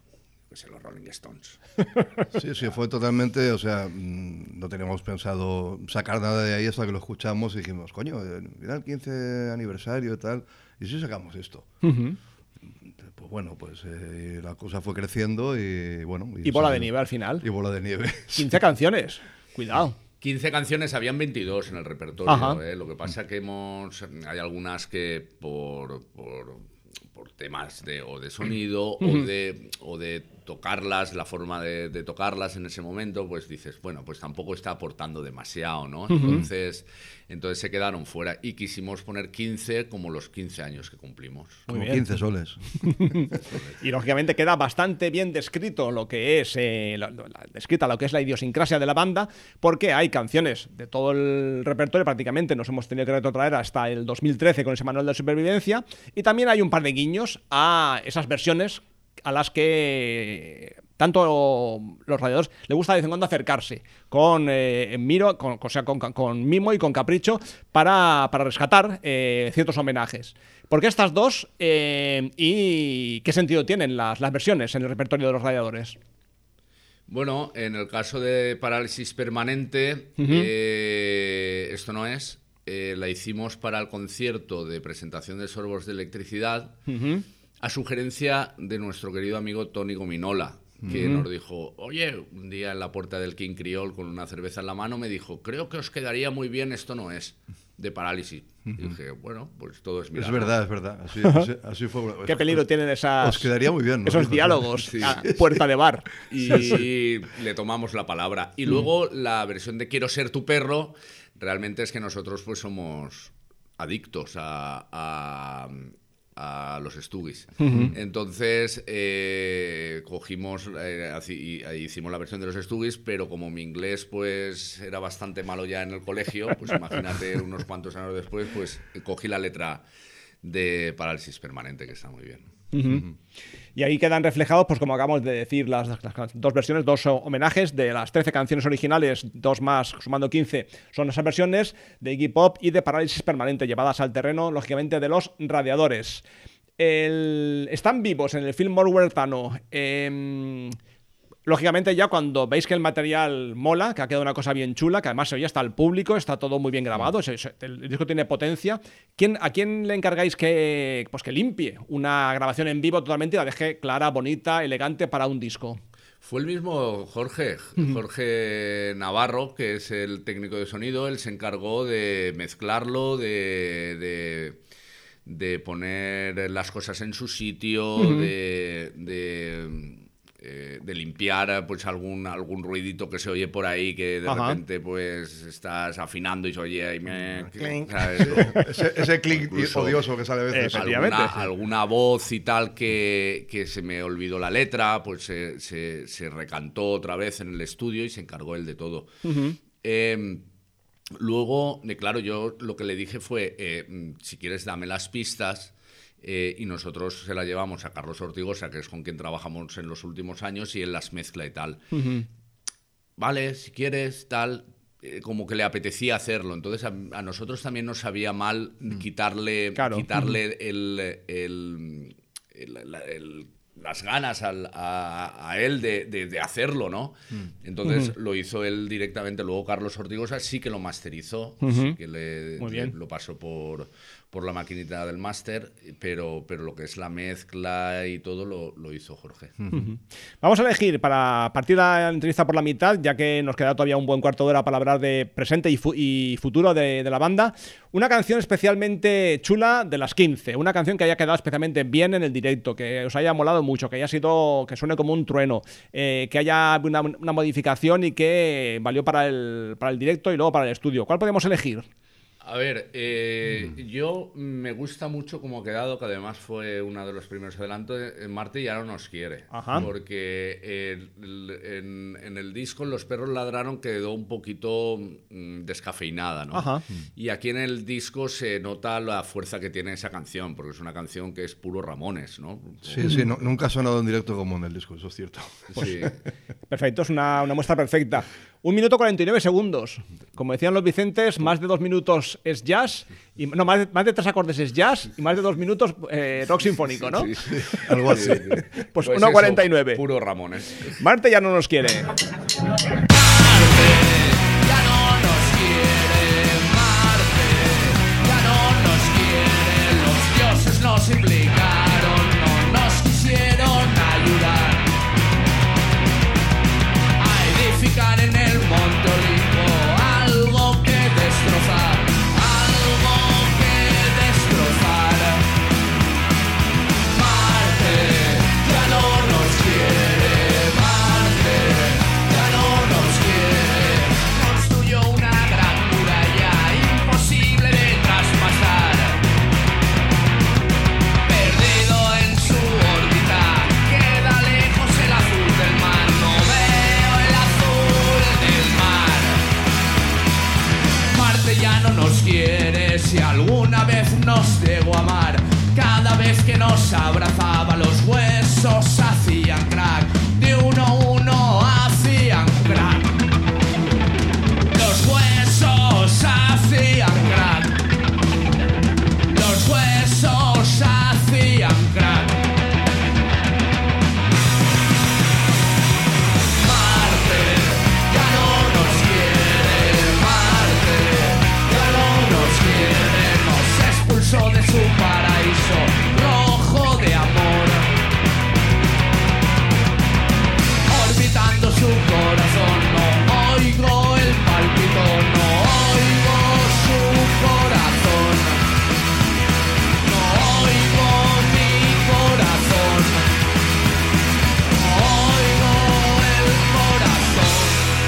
que sé, los Rolling Stones. Sí, sí, fue totalmente, o sea, no teníamos pensado sacar nada de ahí hasta que lo escuchamos y dijimos, coño, mira el quince aniversario y tal, y si sacamos esto. Uh-huh. Pues bueno, pues eh, la cosa fue creciendo y bueno. Y, y bola salió. de nieve al final. Y bola de nieve. quince canciones, cuidado. quince canciones, habían veintidós en el repertorio. ¿eh? Lo que pasa que hemos hay algunas que por, por, por temas de, o de sonido uh-huh. o, de, o de tocarlas, la forma de, de tocarlas en ese momento, pues dices, bueno, pues tampoco está aportando demasiado, ¿no? Uh-huh. Entonces, entonces se quedaron fuera y quisimos poner quince como los quince años que cumplimos. Muy como bien. quince soles. Y lógicamente queda bastante bien descrito lo que es eh, la, la, descrita lo que es la idiosincrasia de la banda, porque hay canciones de todo el repertorio, prácticamente nos hemos tenido que retrotraer hasta el dos mil trece con ese manual de supervivencia, y también hay un par de guiños a esas versiones a las que tanto los radiadores le gusta de vez en cuando acercarse con eh, Miro, con, o sea, con, con Mimo y con Capricho para, para rescatar eh, ciertos homenajes. ¿Por qué estas dos eh, y qué sentido tienen las, las versiones en el repertorio de los radiadores? Bueno, en el caso de Parálisis Permanente, uh-huh. eh, esto no es, eh, la hicimos para el concierto de presentación de Sorbos de Electricidad, uh-huh. a sugerencia de nuestro querido amigo Tony Gominola, que uh-huh. nos dijo, oye, un día en la puerta del King Creole con una cerveza en la mano me dijo, creo que os quedaría muy bien Esto no es, de Parálisis. Uh-huh. Y dije, bueno, pues todo es mirarlo. Es verdad, es verdad. Así, así, así fue. Qué peligro tienen esas, os quedaría muy bien, ¿no? esos diálogos sí. a puerta de bar. Y sí, sí. le tomamos la palabra. Y luego uh-huh. la versión de Quiero ser tu perro, realmente es que nosotros pues somos adictos a... a a los Stooges. Uh-huh. Entonces eh, cogimos eh, así, y, hicimos la versión de los Stooges, pero como mi inglés pues era bastante malo ya en el colegio, pues imagínate unos cuantos años después, pues cogí la letra de Parálisis Permanente, que está muy bien. Uh-huh. Uh-huh. Y ahí quedan reflejados, pues como acabamos de decir, las, las, las dos versiones, dos homenajes de las trece canciones originales, dos más, sumando quince, son esas versiones de Iggy Pop y de Parálisis Permanente, llevadas al terreno, lógicamente, de los radiadores. El... Están vivos en el Fillmore Huertano. Eh... Lógicamente ya cuando veis que el material mola, que ha quedado una cosa bien chula, que además se oye hasta el público, está todo muy bien grabado, el disco tiene potencia, ¿quién, ¿a quién le encargáis que, pues que limpie una grabación en vivo totalmente y la deje clara, bonita, elegante para un disco? Fue el mismo Jorge, Jorge Navarro, que es el técnico de sonido. Él se encargó de mezclarlo, de... de... de poner las cosas en su sitio, uh-huh. de... de Eh, de limpiar pues algún algún ruidito que se oye por ahí, que de Ajá. repente pues estás afinando y se oye ahí me, ¿sabes? ese, ese clink odioso que sale a veces. Alguna, alguna voz y tal que, que se me olvidó la letra, pues se, se, se recantó otra vez en el estudio y se encargó él de todo. Uh-huh. eh, luego, eh, claro, yo lo que le dije fue eh, si quieres dame las pistas. Eh, y nosotros se la llevamos a Carlos Ortigosa, que es con quien trabajamos en los últimos años, y él las mezcla y tal. Uh-huh. Vale, si quieres, tal, eh, como que le apetecía hacerlo. Entonces a, a nosotros también nos sabía mal uh-huh. quitarle, claro. quitarle uh-huh. el, el, el, el, el, las ganas al, a, a él de, de, de hacerlo, ¿no? Uh-huh. Entonces uh-huh. lo hizo él directamente. Luego Carlos Ortigosa sí que lo masterizó, uh-huh. sí que le, le, lo pasó por... por la maquinita del máster, pero, pero lo que es la mezcla y todo lo, lo hizo Jorge. Uh-huh. Vamos a elegir para partir la entrevista por la mitad, ya que nos queda todavía un buen cuarto de hora para hablar de presente y, fu- y futuro de, de la banda, una canción especialmente chula de las quince, una canción que haya quedado especialmente bien en el directo, que os haya molado mucho, que haya sido, que suene como un trueno, eh, que haya una, una modificación y que valió para el, para el directo y luego para el estudio. ¿Cuál podemos elegir? A ver, eh, mm. yo me gusta mucho cómo ha quedado, que además fue uno de los primeros adelantos, en Marte ya no nos quiere. Ajá. Porque el, en, en el disco Los perros ladraron quedó un poquito mm, descafeinada, ¿no? Ajá. Y aquí en el disco se nota la fuerza que tiene esa canción, porque es una canción que es puro Ramones, ¿no? Sí, sí, no, nunca ha sonado en directo como en el disco, eso es cierto. Sí. Perfecto, es una, una muestra perfecta. Un minuto cuarenta y nueve segundos. Como decían los Vicentes, más de dos minutos es jazz, y no, más de, más de tres acordes es jazz y más de dos minutos eh, rock sinfónico, ¿no? Sí, sí. Algo así. Pues, Pues uno cuarenta y nueve. eso, puro Ramones. Marte ya no nos quiere. Ya no nos quiere Marte, ya no nos quiere, los dioses nos implicaron, no nos quisieron ayudar a edificar en el Monte Olimpo algo que destrozar, algo que destrozar. Marte ya no nos quiere, Marte ya no nos quiere, construyó una gran muralla imposible de traspasar, perdido en su órbita, queda lejos el azul del mar, no veo el azul del mar. Marte ya no nos quiere, si alguna vez nos llegó a amar, cada vez que nos abrazaba los huesos hacían crack, de uno a uno hacían crack, los huesos hacían crack, los huesos hacían crack. Marte ya no nos quiere, Marte ya no nos quiere, nos expulsó de su paraíso rojo de amor, orbitando su corazón, no oigo el palpito, no oigo su corazón, no oigo mi corazón, no oigo el corazón.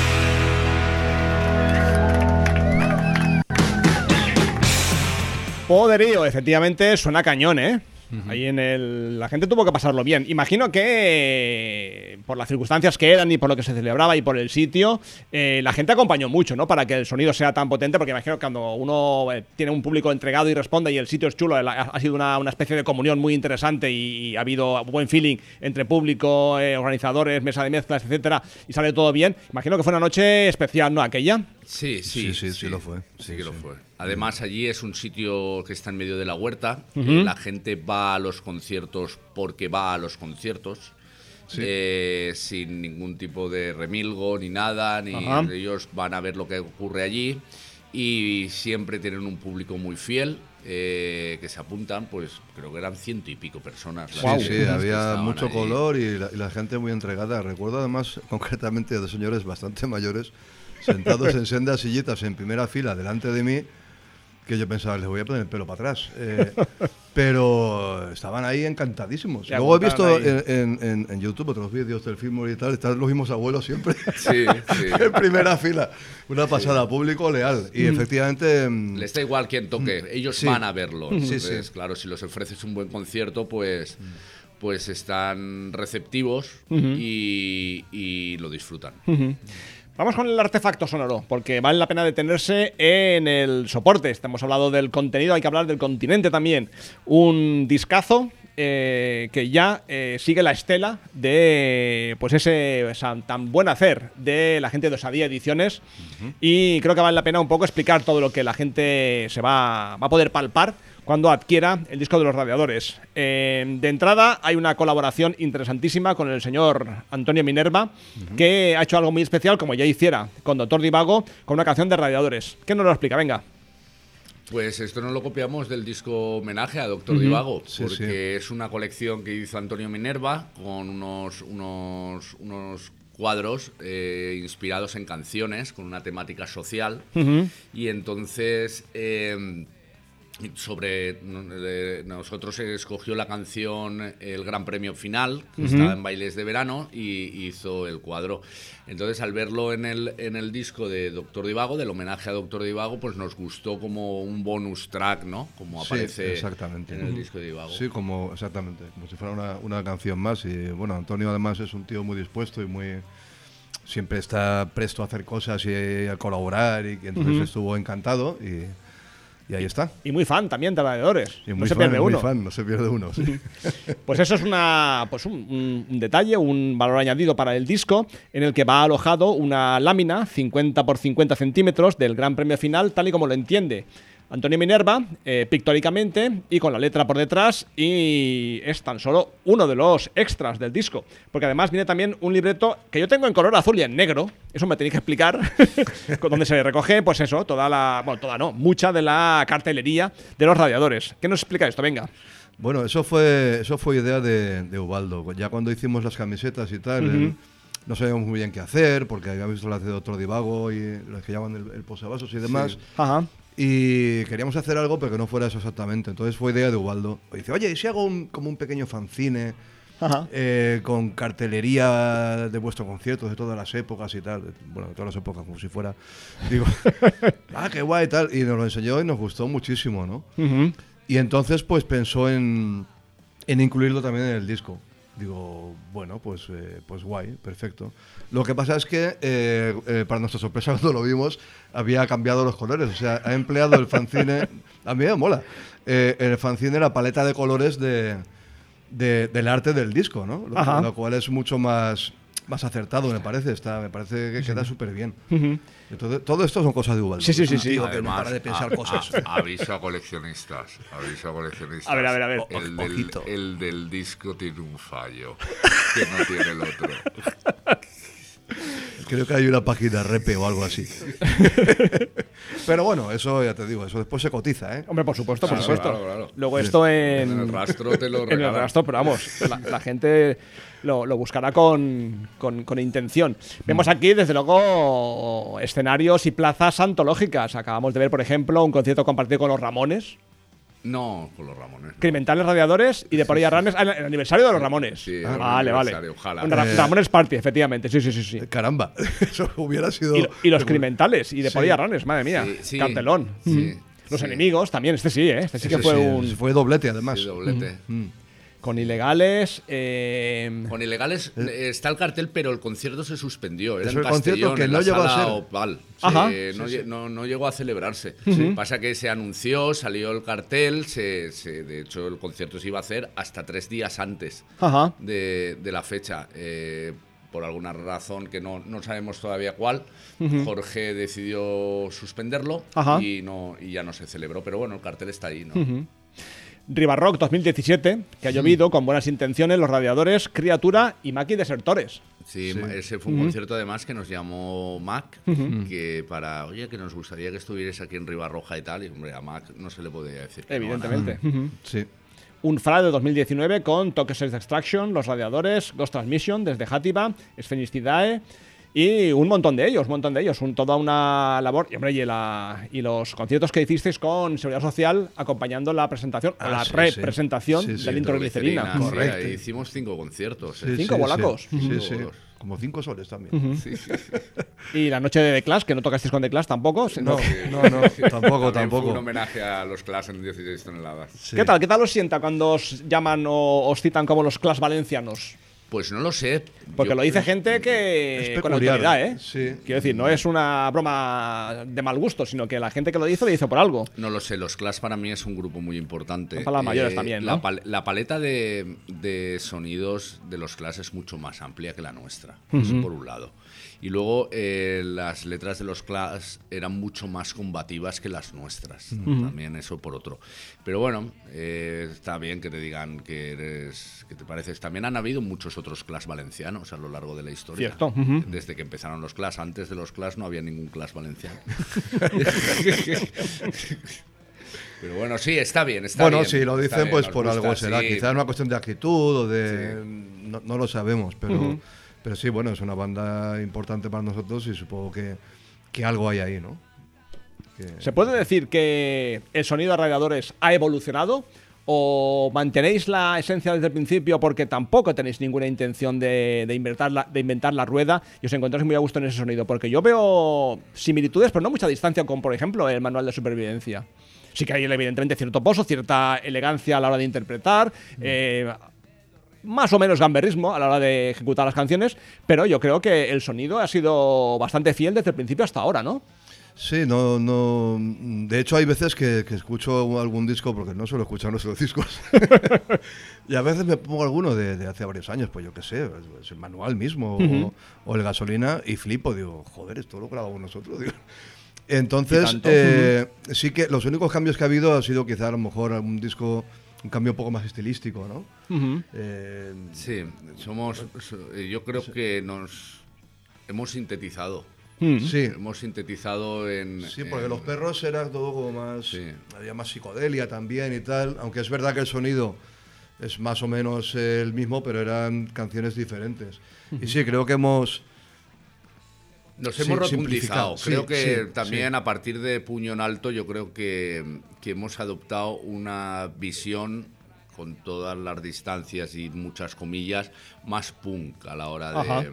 Poderío, efectivamente, suena cañón, ¿eh? Ahí en el... La gente tuvo que pasarlo bien. Imagino que, por las circunstancias que eran y por lo que se celebraba y por el sitio, eh, la gente acompañó mucho, ¿no? Para que el sonido sea tan potente, porque imagino que cuando uno eh, tiene un público entregado y responde y el sitio es chulo, ha, ha sido una, una especie de comunión muy interesante y, y ha habido buen feeling entre público, eh, organizadores, mesa de mezclas, etcétera, y sale todo bien. Imagino que fue una noche especial, ¿no? Aquella. Sí, sí, Sí, sí, sí lo fue. Sí, Sí, que lo sí. fue. Además, allí es un sitio que está en medio de la huerta. Ujú. Eh, la gente va a los conciertos porque va a los conciertos. Sí. eh, sin ningún tipo de remilgo ni nada, ni Ajá. ellos van a ver lo que ocurre allí y siempre tienen un público muy fiel. eh, que se apuntan, pues creo que eran ciento y pico personas. Sí, las sí, que había estaban mucho allí. color y la, y la gente muy entregada. Recuerdo además concretamente de señores bastante mayores sentados en sendas sillitas en primera fila delante de mí, que yo pensaba, les voy a poner el pelo para atrás. Eh, pero estaban ahí encantadísimos. Se Luego he visto apuntaron en, en- en- en YouTube otros vídeos del film y tal, están los mismos abuelos siempre Sí, sí. en primera fila. Una pasada, público leal. Y Mm. efectivamente... mm, Les da igual quién toque, ellos Sí. van a verlo. Sí, Entonces, sí. claro, si los ofreces un buen concierto, pues, pues están receptivos Ujú. y, y lo disfrutan. Ujú. Vamos con el artefacto sonoro, porque vale la pena detenerse en el soporte. Hemos hablado del contenido, hay que hablar del continente también. Un discazo eh, que ya eh, sigue la estela de pues ese esa, tan buen hacer de la gente de Osadía Ediciones. Y creo que vale la pena un poco explicar todo lo que la gente se va, va a poder palpar cuando adquiera el disco de los Radiadores. Eh, de entrada hay una colaboración interesantísima con el señor Antonio Minerva, que ha hecho algo muy especial, como ya hiciera con Doctor Divago, con una canción de Radiadores. ¿Qué nos lo explica? Venga. Pues esto nos lo copiamos del disco homenaje a Doctor Ujú. Divago, Sí, porque es una colección que hizo Antonio Minerva con unos, unos, unos cuadros eh, inspirados en canciones con una temática social. Ujú. Y entonces eh, sobre eh, nosotros escogió la canción El Gran Premio Final, que Ujú. estaba en Bailes de Verano, y hizo el cuadro. Entonces, al verlo en el, en el disco de Doctor Divago, del homenaje a Doctor Divago, pues nos gustó como un bonus track, ¿no? Como Sí, aparece exactamente. en el disco de Divago. Sí, como, exactamente, como si fuera una, una canción más. Y bueno, Antonio además es un tío muy dispuesto y muy... Siempre está presto a hacer cosas y a colaborar, y que entonces Ujú. estuvo encantado y, Y ahí está. Y muy fan también de Radiadores. Y muy no se fan, pierde muy uno. fan, no se pierde uno. Sí. Pues eso es una, pues un, un- un detalle, un valor añadido para el disco, en el que va alojado una lámina cincuenta por cincuenta centímetros del Gran Premio Final, tal y como lo entiende Antonio Minerva, eh, pictóricamente y con la letra por detrás, y es tan solo uno de los extras del disco, porque además viene también un libreto que yo tengo en color azul y en negro, eso me tenéis que explicar, con donde se recoge, pues eso, toda la, bueno, toda no, mucha de la cartelería de los Radiadores. ¿Qué nos explica esto? Venga. Bueno, eso fue, eso fue idea de, de Ubaldo. Ya cuando hicimos las camisetas y tal, Ujú. él- no sabíamos muy bien qué hacer, porque habíamos visto las de otro Divago y las que llaman el, el posavasos y demás. Sí. Ajá. Y queríamos hacer algo, pero que no fuera eso exactamente. Entonces fue idea de Ubaldo. Y dice, oye, ¿y si hago un- como un pequeño fanzine Ajá. eh, con cartelería de vuestros conciertos de todas las épocas y tal? Bueno, de todas las épocas, como si fuera. Digo, ah, qué guay y tal. Y nos lo enseñó y nos gustó muchísimo, ¿no? Ujú. Y entonces pues pensó en, en incluirlo también en el disco. Digo, bueno, pues, eh, pues guay, perfecto. Lo que pasa es que, eh, eh, para nuestra sorpresa, cuando lo vimos, había cambiado los colores. O sea, ha empleado el fanzine. A mí me mola. Eh, el fanzine la paleta de colores de, de- del arte del disco, ¿no? Lo, Ajá. lo cual es mucho más, más acertado, me parece. Está, me parece que queda súper bien. Ujú. Entonces, todo esto son cosas de Ubaldo. Sí, sí, sí, Es un sí. tío que no Además, para de pensar a- cosas. a- aviso a coleccionistas. Aviso a coleccionistas. A ver, a ver, a ver. El O- del, ojito. el del disco tiene un fallo que no tiene el otro. Creo que hay una página repe o algo así. Pero bueno, eso ya te digo, eso después se cotiza, ¿eh? Hombre, por supuesto, por Claro, supuesto. claro, claro. Luego esto en, En el rastro te lo En el regalan. rastro, pero vamos, la, la gente lo, lo buscará con, con- con intención. Vemos aquí, desde luego, escenarios y plazas antológicas. Acabamos de ver, por ejemplo, un concierto compartido con los Ramones, No, con los Ramones. Crimentales Radiadores y de por ahí a Ranes. Ah, el aniversario de los Ramones. Sí, Ah, el vale, vale. aniversario, ojalá. Un Ra- Eh, Ramones Party, efectivamente. Sí, sí, sí. sí. Caramba, eso hubiera sido. Y, y los Crimentales y de por ahí Sí. a Ranes, madre mía. Sí, sí. Cartelón. Sí, Los sí. enemigos también, este sí, ¿eh? Este sí que Ese fue sí, un. ese fue doblete, además. Sí, doblete. Mm. Con ilegales. eh, Con ilegales eh, está el cartel, pero el concierto se suspendió. Era Es en el concierto Castellón, que en no la llegó a sala ser. Opal. Ajá. Se- no, Sí, lle- sí. no- no llegó a celebrarse. Ujú. Pasa que se anunció, salió el cartel, se, se- de hecho el concierto se iba a hacer hasta tres días antes Ajá. de, de la fecha. Eh, por alguna razón que no, no sabemos todavía cuál, Ujú. Jorge decidió suspenderlo Ajá. y, no, y ya no se celebró. Pero bueno, el cartel está ahí, ¿no? Ujú. Ribarrock dos mil diecisiete, que ha llovido con buenas intenciones, los Radiadores, Criatura y Maki Desertores. Sí, Sí. ese fue un Ujú. concierto además que nos llamó Mac, Ujú. que para, oye, que nos gustaría que estuvieras aquí en Ribarroja y tal, y hombre, a Mac no se le podía decir que no a Evidentemente. nada. Ujú. Sí. Un F R A de dos mil diecinueve con Toques de Extraction, Los Radiadores, Ghost Transmission desde Játiva, Sfenicidae y un montón de ellos, un montón de ellos, un, toda una labor. Y, hombre, y, la- y los conciertos que hicisteis con Seguridad Social acompañando la presentación, o Ah, la sí, representación sí. Sí, sí, del Introglicerina. Sí, Correcto. ahí hicimos cinco conciertos. Sí, ¿eh? Cinco sí, bolacos. Sí, sí, Ujú. sí. Como cinco soles también. Ujú. Sí, sí, sí. Y la noche de The Clash, que no tocasteis con The Clash tampoco. No, sino- no, no, tampoco, También Fue un tampoco. homenaje a los Clash en dieciséis toneladas. Sí. ¿Qué tal? ¿Qué tal os sienta cuando os llaman o os citan como los Clash valencianos? Pues no lo sé. Porque Yo- lo dice gente que Es con peculiar, autoridad, ¿eh? sí. Quiero decir, no es una broma de mal gusto, sino que la gente que lo dice lo dice por algo. No lo sé, los Clash para mí es un grupo muy importante. Para las mayores también, la, ¿no? pal- la paleta de, de sonidos de los Clash es mucho más amplia que la nuestra, Ujú. eso por un lado. Y luego eh, las letras de los Clash eran mucho más combativas que las nuestras, Ujú. también eso por otro. Pero bueno, eh, está bien que te digan que eres, que te pareces. También han habido muchos otros Clash valencianos a lo largo de la historia. Cierto, ujú. Desde que empezaron los Clash, antes de los Clash no había ningún Clash valenciano. Pero bueno, sí, está bien, está Bueno, bien. si lo está dicen, bien, pues nos por gusta, algo será. sí. Quizás una cuestión de actitud o de. No, no lo sabemos, pero, Ujú. pero sí, bueno, es una banda importante para nosotros y supongo que, que algo hay ahí, ¿no? Que- ¿Se puede decir que el sonido de Radiadores ha evolucionado? ¿O mantenéis la esencia desde el principio porque tampoco tenéis ninguna intención de, de, inventar, la, de inventar la rueda y os encontráis muy a gusto en ese sonido? Porque yo veo similitudes, pero no mucha distancia con, por ejemplo, el manual de supervivencia. Sí que hay evidentemente cierto pozo, cierta elegancia a la hora de interpretar, eh, más o menos gamberrismo a la hora de ejecutar las canciones, pero yo creo que el sonido ha sido bastante fiel desde el principio hasta ahora, ¿no? Sí, no, no. De hecho, hay veces que, que escucho algún disco, porque no suelo escuchar nuestros discos. Y a veces me pongo alguno de, de hace varios años, pues yo qué sé, es el manual mismo, uh-huh. o, o el gasolina, y flipo, digo, joder, esto lo grabamos nosotros, digo. Entonces, eh, uh-huh. sí que los únicos cambios que ha habido ha sido quizá a lo mejor un disco, un cambio un poco más estilístico, ¿no? Uh-huh. Eh, sí, somos, yo creo que nos hemos sintetizado. Sí. Hemos sintetizado en... Sí, porque en... los perros era todo como más... Sí. Había más psicodelia también y tal, aunque es verdad que el sonido es más o menos el mismo, pero eran canciones diferentes. Uh-huh. Y sí, creo que hemos... Nos hemos sí, rotundizado. Sí, creo que sí, también sí. a partir de Puño en Alto yo creo que, que hemos adoptado una visión con todas las distancias y muchas comillas, más punk a la hora de... Ajá.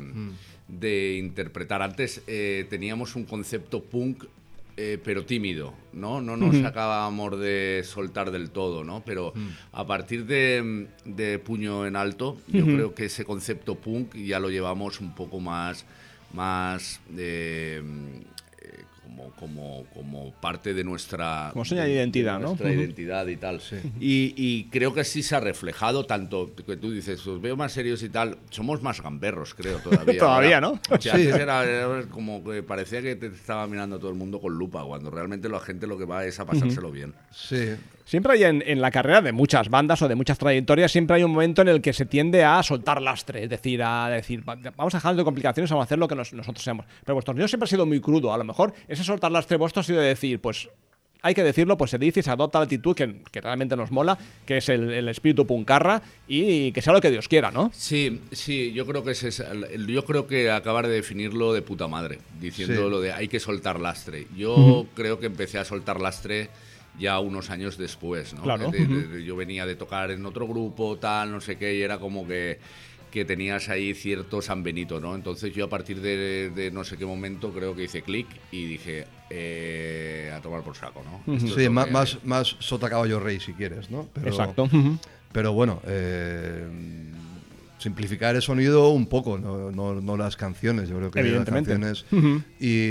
de interpretar. Antes eh, teníamos un concepto punk, eh, pero tímido, ¿no? No nos uh-huh. acabábamos de soltar del todo, ¿no? Pero uh-huh. a partir de, de Puño en Alto, yo uh-huh. creo que ese concepto punk ya lo llevamos un poco más, más eh, eh, como, como, como parte de nuestra... Como señal de identidad, de ¿no? Nuestra uh-huh. identidad y tal. Sí. Y, y creo que sí se ha reflejado tanto, que tú dices, os veo más serios y tal, somos más gamberros, creo, todavía. Todavía, ¿no? O sea, sí. Antes era, era como que parecía que te estaba mirando todo el mundo con lupa, cuando realmente la gente lo que va es a pasárselo uh-huh. bien. Sí. Siempre hay en, en la carrera de muchas bandas o de muchas trayectorias, siempre hay un momento en el que se tiende a soltar lastre, es decir, a decir, vamos a dejar de complicaciones, vamos a hacer lo que nos, nosotros seamos. Pero vuestro sonido siempre ha sido muy crudo, a lo mejor ese soltar lastre vuestro ha sido de decir, pues hay que decirlo, pues se dice y se adopta la actitud que, que realmente nos mola, que es el, el espíritu puncarra y que sea lo que Dios quiera, ¿no? Sí, sí, yo creo que ese es, yo creo que acabar de definirlo de puta madre, diciendo sí. lo de hay que soltar lastre. Yo uh-huh. creo que empecé a soltar lastre ya unos años después, ¿no? Claro. De, de, de, yo venía de tocar en otro grupo, tal, no sé qué, y era como que, que tenías ahí cierto San Benito, ¿no? Entonces yo a partir de, de no sé qué momento creo que hice clic y dije, eh, a tomar por saco, ¿no? Uh-huh. Sí, más, que... más, más sota caballo rey si quieres, ¿no? Pero, exacto. Uh-huh. Pero bueno, eh, simplificar el sonido un poco, no, no, no las canciones. Yo creo que las canciones uh-huh.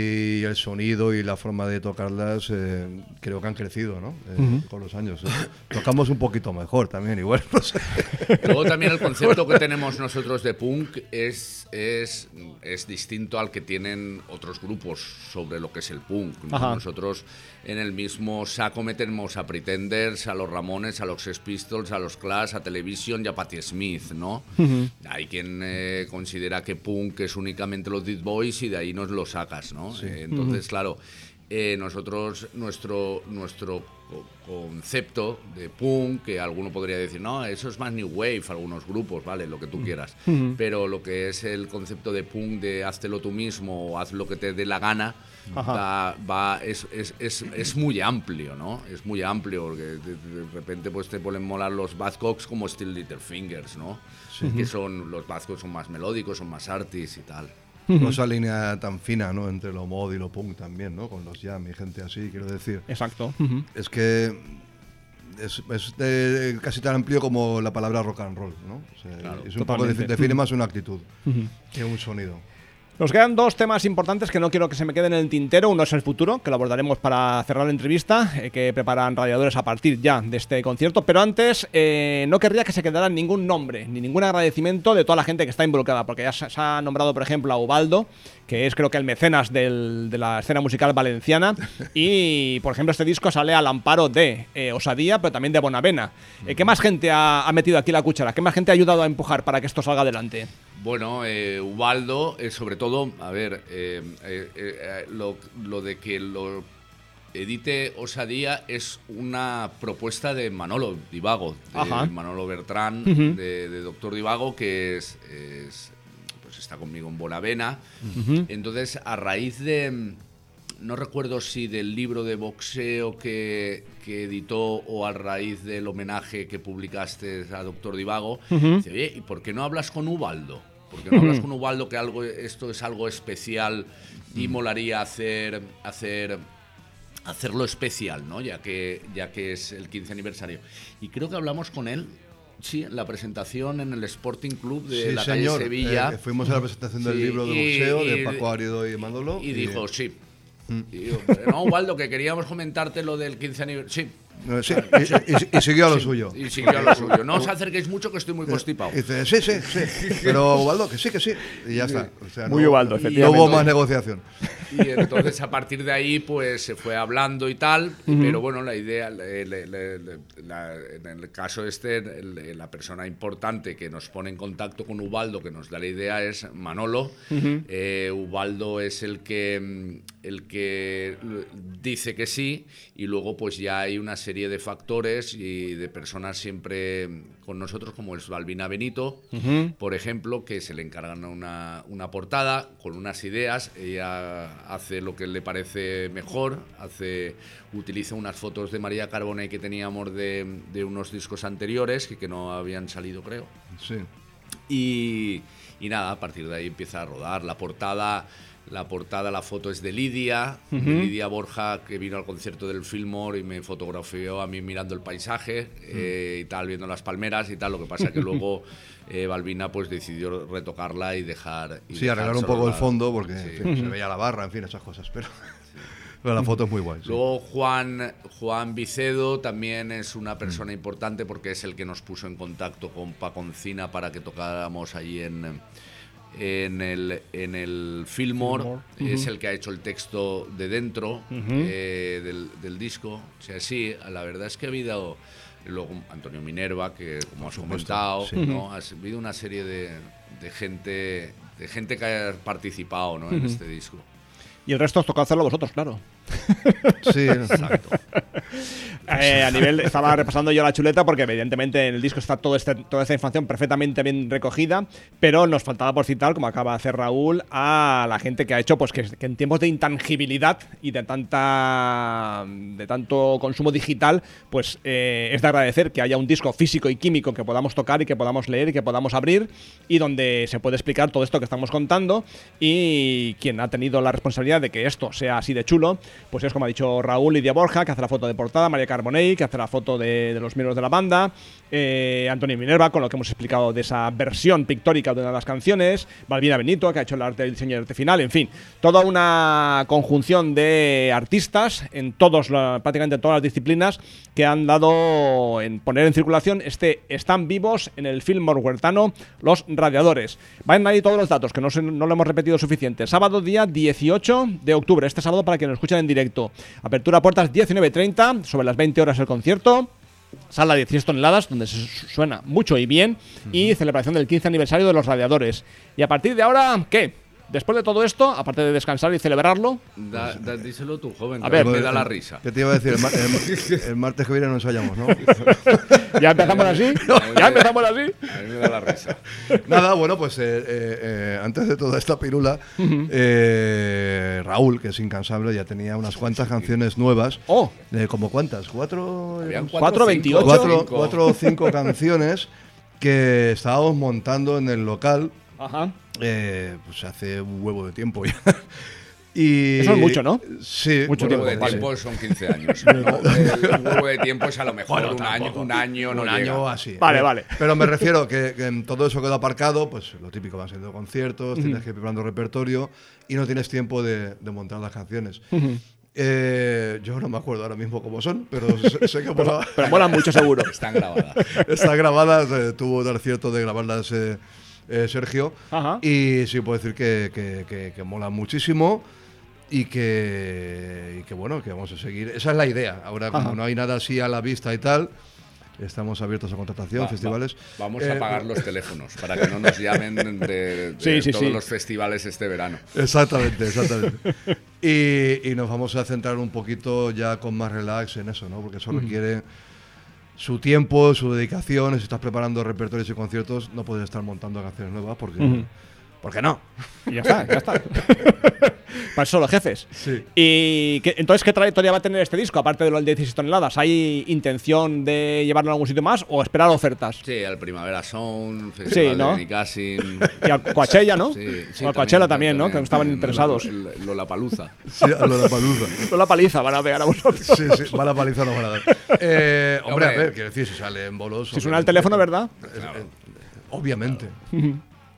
y el sonido y la forma de tocarlas eh, creo que han crecido, ¿no? Eh, uh-huh. con los años. Eh. Tocamos un poquito mejor también, igual. No sé. Luego también el concepto que tenemos nosotros de punk es, es, es distinto al que tienen otros grupos sobre lo que es el punk, ¿no? Nosotros en el mismo saco metemos a Pretenders, a los Ramones, a los Sex Pistols, a los Clash, a Television y a Patti Smith, ¿no? Uh-huh. Hay quien eh, considera que punk es únicamente los Dead Boys y de ahí nos lo sacas, ¿no? Sí. Eh, entonces, uh-huh. claro, eh, nosotros, nuestro, nuestro concepto de punk, que alguno podría decir, no, eso es más New Wave, algunos grupos, vale, lo que tú quieras, uh-huh. pero lo que es el concepto de punk de háztelo tú mismo o haz lo que te dé la gana, va, va, es, es, es, es muy amplio, ¿no? Es muy amplio, porque de, de repente pues te pueden molar los Buzzcocks como Still Littlefingers, ¿no? Sí. Que son, los Buzzcocks son más melódicos, son más artis y tal. Uh-huh. Esa línea tan fina, ¿no? Entre lo mod y lo punk también, ¿no? Con los jam y gente así, quiero decir. Exacto. Uh-huh. Es que es, es de, casi tan amplio como la palabra rock and roll, ¿no? O sea, claro, es un totalmente. Poco, define más una actitud uh-huh. que un sonido. Nos quedan dos temas importantes que no quiero que se me queden en el tintero. Uno es el futuro, que lo abordaremos para cerrar la entrevista, eh, que preparan Radiadores a partir ya de este concierto. Pero antes, eh, no querría que se quedara ningún nombre, ni ningún agradecimiento de toda la gente que está involucrada, porque ya se, se ha nombrado, por ejemplo, a Ubaldo, que es creo que el mecenas del, de la escena musical valenciana. Y, por ejemplo, este disco sale al amparo de eh, Osadía, pero también de Bonavena. Eh, ¿Qué más gente ha, ha metido aquí la cuchara? ¿Qué más gente ha ayudado a empujar para que esto salga adelante? Bueno, eh, Ubaldo, eh, sobre todo, a ver, eh, eh, eh, lo, lo de que lo edite Osadía es una propuesta de Manolo Divago, de Ajá. Manolo Bertrán, uh-huh. de, de Doctor Divago, que es, es pues está conmigo en Bonavena. Uh-huh. Entonces, a raíz de, no recuerdo si del libro de boxeo que, que editó o a raíz del homenaje que publicaste a Doctor Divago, uh-huh. dice, oye, ¿y por qué no hablas con Ubaldo? ¿Por qué no hablas con Ubaldo que algo, esto es algo especial y molaría hacer, hacer, hacerlo especial, ¿no? Ya que, ya que es el quince aniversario. Y creo que hablamos con él, sí, en la presentación en el Sporting Club de sí, la señor. calle Sevilla. Eh, fuimos a la presentación del sí, libro de boxeo y, de Paco Árido y Manolo. Y, y dijo, sí. Y digo, no, Ubaldo, que queríamos comentarte lo del quince aniversario. Sí. Sí, y, y, y siguió a lo Sí, suyo. Y siguió a lo suyo. No os acerquéis mucho que estoy muy constipado. Y dice, sí, sí, sí. Pero Ubaldo, que sí, que sí. Y ya está. O sea, Muy no, Ubaldo, no efectivamente. hubo más negociación. Y entonces a partir de ahí pues se fue hablando y tal, Ujú. pero bueno, la idea, le- le- le- le- la- en el caso este, el- la persona importante que nos pone en contacto con Ubaldo, que nos da la idea, es Manolo. Ujú. Eh, Ubaldo es el que, mm, el que dice que sí, y luego pues ya hay una serie de factores y de personas siempre con nosotros, como es Balbina Benito, Ujú. por ejemplo, que se le encargan una, una portada con unas ideas. Ella hace lo que le parece mejor, hace, utiliza unas fotos de María Carbonell que teníamos de, de unos discos anteriores que, que no habían salido, creo. Sí. Y, y nada, a partir de ahí empieza a rodar. La portada, la portada, la foto es de Lidia, Ujú. de Lidia Borja, que vino al concierto del Fillmore y me fotografió a mí mirando el paisaje eh, y tal, viendo las palmeras y tal. Lo que pasa que luego eh, Balbina pues decidió retocarla y dejar... y Sí, arreglar dejar un poco solo el la- fondo porque Sí. en fin, se veía la barra, en fin, esas cosas. Pero, pero la foto es muy guay. Sí. Luego Juan, Juan Vicedo también es una persona importante porque es el que nos puso en contacto con Paconcina para que tocáramos allí en, en el, en el Fillmore. Fillmore. Es Ujú. el que ha hecho el texto de dentro Ujú. eh, del, del disco. O sea, sí, la verdad es que ha habido... Luego Antonio Minerva, que como has supuesto, comentado, sí. ¿no? Ha habido una serie de, de gente de gente que ha participado, ¿no? en Ujú. este disco. Y el resto os toca hacerlo vosotros, claro. Sí, exacto. Eh, a nivel, estaba repasando yo la chuleta porque evidentemente en el disco está todo este, toda esta información perfectamente bien recogida, pero nos faltaba por citar, como acaba de hacer Raúl, a la gente que ha hecho pues que, que en tiempos de intangibilidad y de tanta de tanto consumo digital, pues eh, es de agradecer que haya un disco físico y químico que podamos tocar y que podamos leer y que podamos abrir y donde se puede explicar todo esto que estamos contando, y quien ha tenido la responsabilidad de que esto sea así de chulo, pues es como ha dicho Raúl, Lidia Borja, que hace la foto de portada, María Carbonell, que hace la foto de, de los miembros de la banda, eh, Antonio Minerva, con lo que hemos explicado de esa versión pictórica de una de las canciones, Balbina Benito, que ha hecho el arte del diseño y arte final, en fin, toda una conjunción de artistas en todos, la- prácticamente en todas las disciplinas que han dado en poner en circulación este Están vivos en el Fillmore huertano Los Radiadores. Van ahí todos los datos, que no, se- no lo hemos repetido suficiente. Sábado día dieciocho de octubre, este sábado para quienes nos escuchan en directo. Apertura a puertas diecinueve treinta, sobre las veinte horas el concierto. Sala de dieciséis toneladas, donde se su- suena mucho y bien. Y celebración del quince aniversario de Los Radiadores. Y a partir de ahora, ¿qué? Después de todo esto, aparte de descansar y celebrarlo, Da, da- díselo tú, joven, A que ver, me Pues, da la eh, risa. ¿Qué te iba a decir? El, mar- el- el martes que viene nos ensayamos, ¿no? ya empezamos así. Ya empezamos así. A mí me da la risa. Nada, bueno, pues eh, eh, eh, antes de toda esta pirula, eh, Raúl, que es incansable, ya tenía unas cuantas canciones nuevas. Oh. Eh, ¿Como cuántas? ¿Cuatro? Habían cuatro, cinco, veintiocho. cuatro, cinco. cuatro o cinco canciones que estábamos montando en el local Ajá. eh, pues hace un huevo de tiempo ya. Y, Eso es mucho, ¿no? Sí. Un Mucho huevo de tiempo, vale. tiempo son quince años. ¿no? Eh, un huevo de tiempo es a lo mejor Bueno, un, año, tampoco. un año, no un llega. año así. Vale, Eh, vale. Pero me refiero que, que en todo eso quedó aparcado, pues lo típico, van siendo conciertos, tienes que ir preparando repertorio y no tienes tiempo de, de montar las canciones. Eh, yo no me acuerdo ahora mismo cómo son, pero sé, sé que Pero, mola- pero mola mucho, seguro. Están grabadas. están grabadas, eh, tuvo el acierto de grabarlas eh, eh, Sergio. Ajá. Y sí puedo decir que, que, que, que mola muchísimo y que, y que bueno, que vamos a seguir. Esa es la idea. Ahora, como Ajá. no hay nada así a la vista y tal, estamos abiertos a contratación, Va- festivales. va- vamos Eh, a apagar los teléfonos para que no nos llamen de, de Sí, sí, todos sí. los festivales este verano. Exactamente, exactamente. y, y nos vamos a centrar un poquito ya con más relax en eso, ¿no? Porque eso requiere su tiempo, su dedicación. Si estás preparando repertorios y conciertos, no puedes estar montando canciones nuevas porque, Ujú. porque no. Y ya está, ya está. Para eso los jefes. Sí. Y que- entonces, ¿qué trayectoria va a tener este disco? Aparte de lo del dieciséis toneladas, ¿hay intención de llevarlo a algún sitio más o esperar ofertas? Sí, al Primavera Sound, Festival Sí, de ¿no? Benicassim. Y al Coachella, ¿no? Sí, sí, o al Coachella también, ¿no? Que estaban interesados. Lollapalooza. Sí, a lo de la paluza. Toda la paliza van a pegar a vosotros. Sí, sí, mala paliza nos van a dar. Eh, hombre, a Hombre. ver, quiero decir, si sale en bolos. Si suena el teléfono, ¿verdad? Eh, eh, obviamente.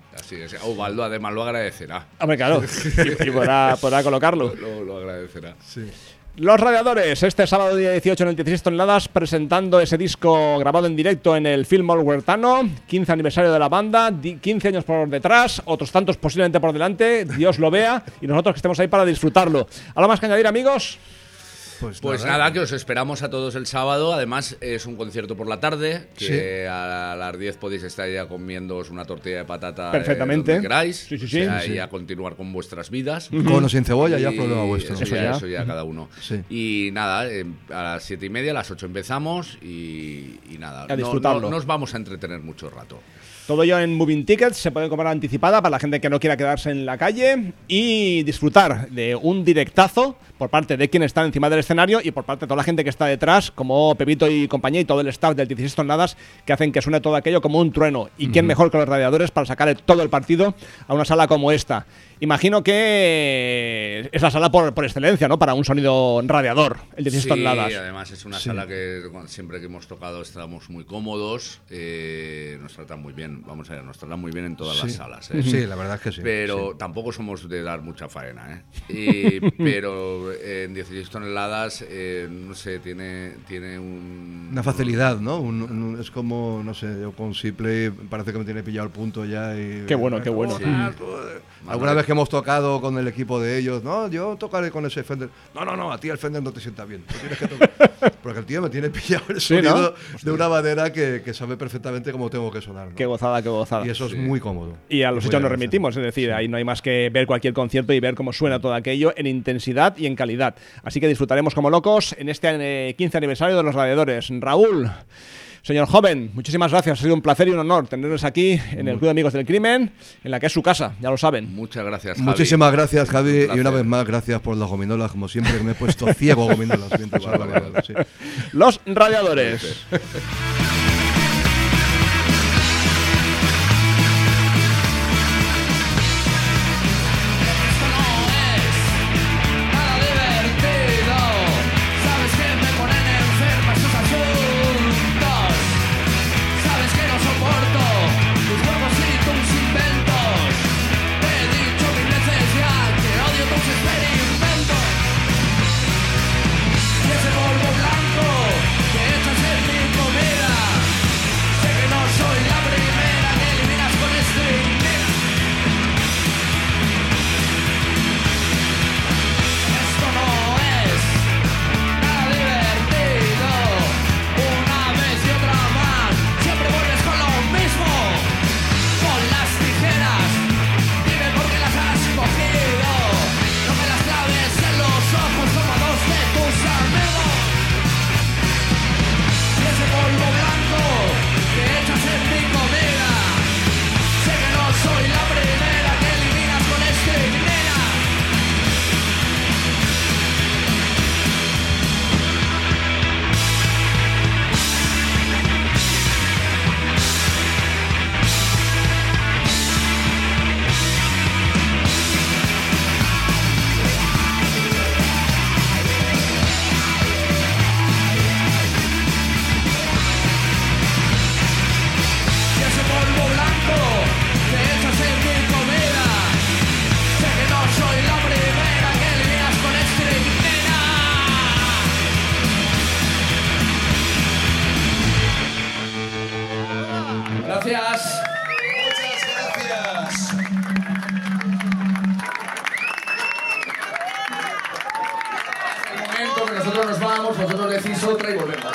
Así es. Ubaldo además lo agradecerá. Hombre, claro. Y, y podrá, podrá colocarlo. Lo, lo agradecerá. Sí. Los Radiadores, este sábado día dieciocho en el dieciséis toneladas, presentando ese disco grabado en directo en el Fillmore Huertano, quince aniversario de la banda, quince años por detrás, otros tantos posiblemente por delante, Dios lo vea, y nosotros que estemos ahí para disfrutarlo. ¿Algo más que añadir, amigos? Pues, Pues nada, nada, que os esperamos a todos el sábado. Además, es un concierto por la tarde, que Sí. a las diez podéis estar ya comiéndoos una tortilla de patata Perfectamente. eh, donde queráis. Sí, sí, sí. O sea, Sí. y a continuar con vuestras vidas. Con o sin cebolla, ya Y problema vuestro. Eso, Eso ya, ya. eso ya cada uno. Sí. Y nada, eh, a las siete y media, a las ocho empezamos y, y nada. A no- disfrutarlo. No, nos vamos a entretener mucho rato. Todo ello en Moving Tickets, se puede comprar anticipada para la gente que no quiera quedarse en la calle y disfrutar de un directazo por parte de quien está encima del escenario y por parte de toda la gente que está detrás, como Pepito y compañía y todo el staff del dieciséis toneladas, que hacen que suene todo aquello como un trueno. Y quién mejor que los Radiadores para sacar todo el partido a una sala como esta. Imagino que es la sala por, por excelencia, ¿no? Para un sonido radiador, el dieciséis Sí, toneladas. además es una Sí. sala que bueno, siempre que hemos tocado estamos muy cómodos, eh, nos tratan muy bien, vamos a ver, nos tratan muy bien en todas Sí. las salas. ¿eh? Sí, la verdad es que sí. Pero sí. tampoco somos de dar mucha faena, ¿eh? Y, pero eh, en dieciséis toneladas, eh, no sé, tiene, tiene un... Una facilidad, ¿no? Un- un- es como, no sé, yo con Sipley parece que me tiene pillado el punto ya y... Qué bueno, qué bueno. Sí. Ah, tú, eh. Alguna vez que hemos tocado con el equipo de ellos, no, yo tocaré con ese Fender. No, no, no, a ti el Fender no te sienta bien. Tú tienes que tocar. Porque el tío me tiene pillado el Sí, ¿no? sonido de una manera que, que sabe perfectamente cómo tengo que sonar, ¿no? Qué gozada, qué gozada. Y eso es muy cómodo. Y a los Muy hechos nos agradable. remitimos, es decir, ahí no hay más que ver cualquier concierto y ver cómo suena todo aquello en intensidad y en calidad. Así que disfrutaremos como locos en este eh, quince aniversario de los Radiadores. Raúl, señor joven, muchísimas gracias. Ha sido un placer y un honor tenerlos aquí en el Club de Amigos del Crimen, en la que es su casa, ya lo saben. Muchas gracias, Javi. Muchísimas gracias, Javi, Un y placer. una vez más, gracias por las gominolas, como siempre, que me he puesto ciego gominolas. mientras hablaba, sí. Los Radiadores. Nada divertido. Sabes que me ponen enferma esos asuntos. Sabes que no soporto tus juegos y tus inventos. Te he dicho mil veces ya que odio tus experimentos. Y ese polvo blanco que echas en mi comida. Sé que no soy la primera que eliminas con estricnina. Esto no es nada divertido. Una vez y otra más, siempre vuelves con lo mismo. Con las tijeras, dime por qué las has cogido. No me las claves en los ojos como a dos de tus amigos. Y ese polvo blanco que echas en mi comida. Sé que no soy la primera que eliminas con estricnina. Y ese polvo blanco que echas en mi comida. Sé que no soy la primera que eliminas con estricnina. Gracias. Muchas gracias. El momento que nosotros nos vamos, vosotros decís otra y volvemos.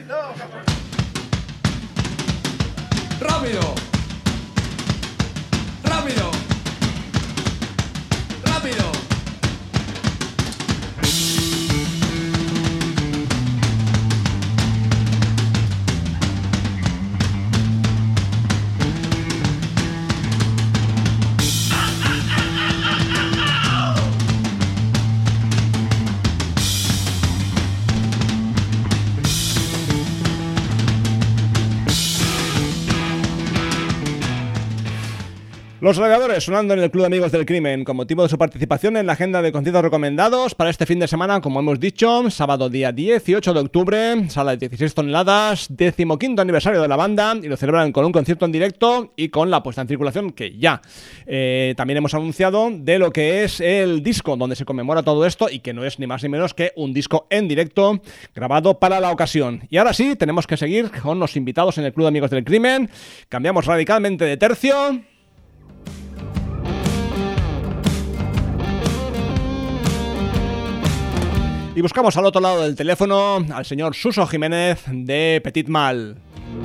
Rápido. Rápido. Rápido. Los Radiadores sonando en el Club de Amigos del Crimen con motivo de su participación en la agenda de conciertos recomendados para este fin de semana, como hemos dicho, sábado día dieciocho de octubre, sala de dieciséis toneladas, decimoquinto aniversario de la banda, y lo celebran con un concierto en directo y con la puesta en circulación que ya eh, también hemos anunciado de lo que es el disco donde se conmemora todo esto y que no es ni más ni menos que un disco en directo grabado para la ocasión. Y ahora sí, tenemos que seguir con los invitados en el Club de Amigos del Crimen. Cambiamos radicalmente de tercio. Y buscamos al otro lado del teléfono al señor Suso Jiménez de Petit Mal.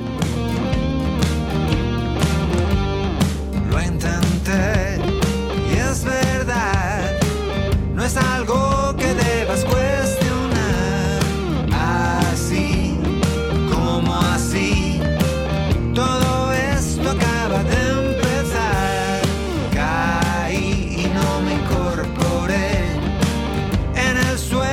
Lo intenté y es verdad, no es algo que debas cuestionar. Así como así, todo esto acaba de empezar. Caí y no me incorporé en el suelo.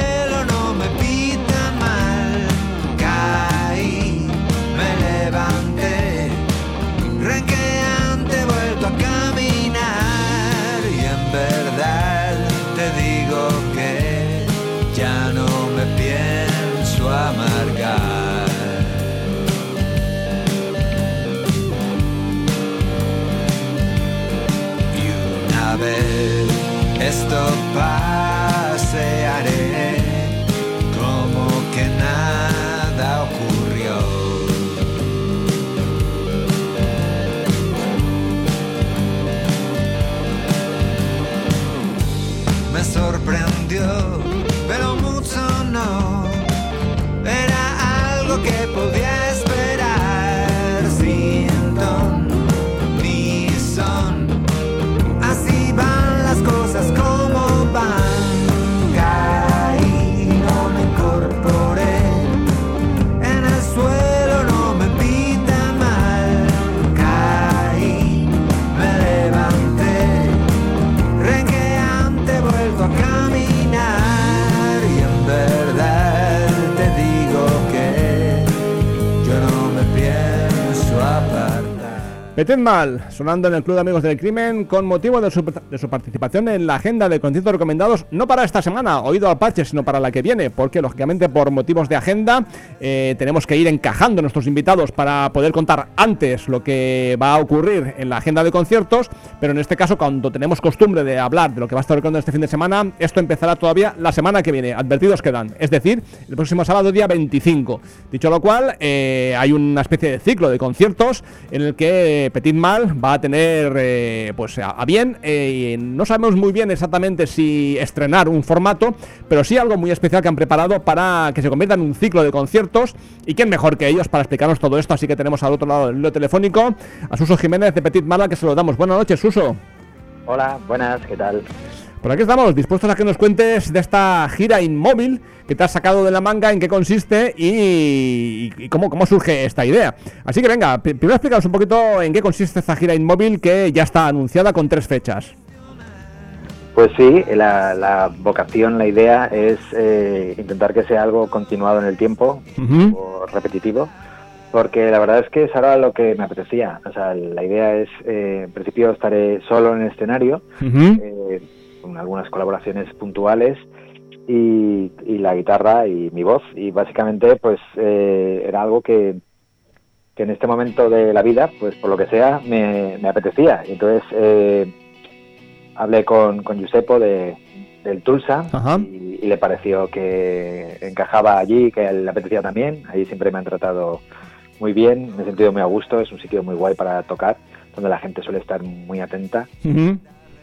Esto pasearé como que nada ocurrió. Me sorprendió, pero mucho no. Era algo que podía esperar sin ton ni son. Así van las cosas como van. Caí y no me incorporé. En el suelo no me pita mal. Caí, me levanté. Renqueante vuelvo a caminar. Y en verdad te digo que yo no me pienso apartar. Petit Mal, sonando en el Club de Amigos del Crimen con motivo de su, de su participación en la agenda de conciertos recomendados, no para esta semana, oído al parche, sino para la que viene, porque lógicamente por motivos de agenda eh, tenemos que ir encajando nuestros invitados para poder contar antes lo que va a ocurrir en la agenda de conciertos, pero en este caso, cuando tenemos costumbre de hablar de lo que va a estar ocurriendo este fin de semana, esto empezará todavía la semana que viene, advertidos quedan, es decir, el próximo sábado día veinticinco. Dicho lo cual, eh, hay una especie de ciclo de conciertos en el que Petit Mal va a tener eh, pues a, a bien, eh, no sabemos muy bien exactamente si estrenar un formato, pero sí algo muy especial que han preparado para que se convierta en un ciclo de conciertos, y quién mejor que ellos para explicarnos todo esto. Así que tenemos al otro lado del hilo telefónico a Suso Jiménez de Petit Mal, que se lo damos. Buenas noches, Suso. Hola, buenas, ¿qué tal? Por aquí estamos, dispuestos a que nos cuentes de esta gira inmóvil que te has sacado de la manga, en qué consiste y, y cómo, cómo surge esta idea. Así que venga, primero explícanos un poquito en qué consiste esta gira inmóvil que ya está anunciada con tres fechas. Pues sí, la, la vocación, la idea es eh, intentar que sea algo continuado en el tiempo, uh-huh. o repetitivo, porque la verdad es que es ahora lo que me apetecía. O sea, la idea es, eh, en principio estaré solo en el escenario, uh-huh. eh, con algunas colaboraciones puntuales, y, y la guitarra y mi voz, y básicamente pues eh, era algo que, que en este momento de la vida, pues por lo que sea, me, me apetecía. Entonces eh, hablé con, con Giuseppe de, del Tulsa, y, y le pareció que encajaba allí, que le apetecía también. Ahí siempre me han tratado muy bien, me he sentido muy a gusto, es un sitio muy guay para tocar, donde la gente suele estar muy atenta. Uh-huh.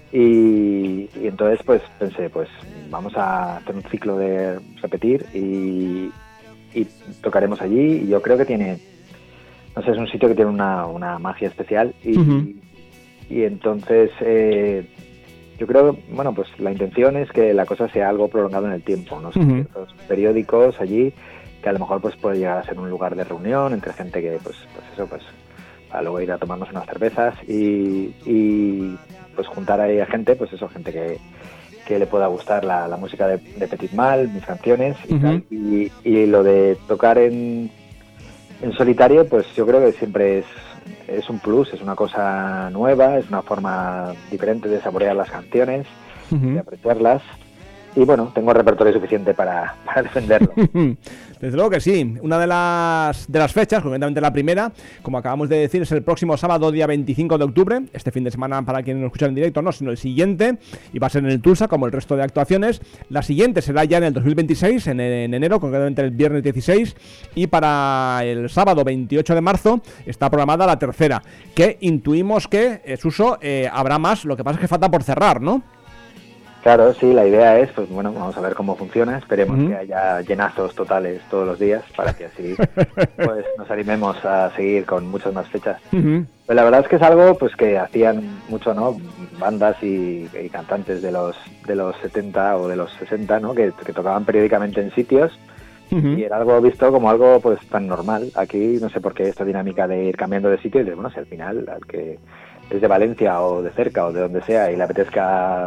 Y, y entonces pues pensé, pues vamos a hacer un ciclo de repetir, y, y tocaremos allí. Y yo creo que tiene, no sé, es un sitio que tiene una, una magia especial y, Uh-huh. y, y entonces eh, yo creo, bueno, pues la intención es que la cosa sea algo prolongado en el tiempo, ¿no? Son Uh-huh. ciertos periódicos allí que a lo mejor pues puede llegar a ser un lugar de reunión entre gente que pues, pues eso, pues a luego ir a tomarnos unas cervezas y, y pues juntar ahí a gente, pues eso, gente que, que le pueda gustar la, la música de, de Petit Mal, mis canciones y Uh-huh. tal. Y, y lo de tocar en, en solitario, pues yo creo que siempre es, es un plus, es una cosa nueva, es una forma diferente de saborear las canciones, Uh-huh. de apreciarlas. Y bueno, tengo repertorio suficiente para, para defenderlo. Desde luego que sí. Una de las de las fechas, concretamente la primera, como acabamos de decir, es el próximo sábado, día veinticinco de octubre. Este fin de semana, para quienes nos escuchan en directo, no, sino el siguiente. Y va a ser en el Tulsa, como el resto de actuaciones. La siguiente será ya en el dos mil veintiséis, en, en enero, concretamente el viernes dieciséis. Y para el sábado veintiocho de marzo está programada la tercera. Que intuimos que, eh, Suso, eh, habrá más. Lo que pasa es que falta por cerrar, ¿no? Claro, sí, la idea es, pues bueno, vamos a ver cómo funciona, esperemos Uh-huh. que haya llenazos totales todos los días para que así pues nos animemos a seguir con muchas más fechas. Uh-huh. Pues la verdad es que es algo pues que hacían mucho, ¿no? Bandas y, y cantantes de los de los setenta o de los sesenta, ¿no? Que, que tocaban periódicamente en sitios. Uh-huh. Y era algo visto como algo pues tan normal. Aquí no sé por qué esta dinámica de ir cambiando de sitio y de, bueno, si al final al que es de Valencia o de cerca o de donde sea y le apetezca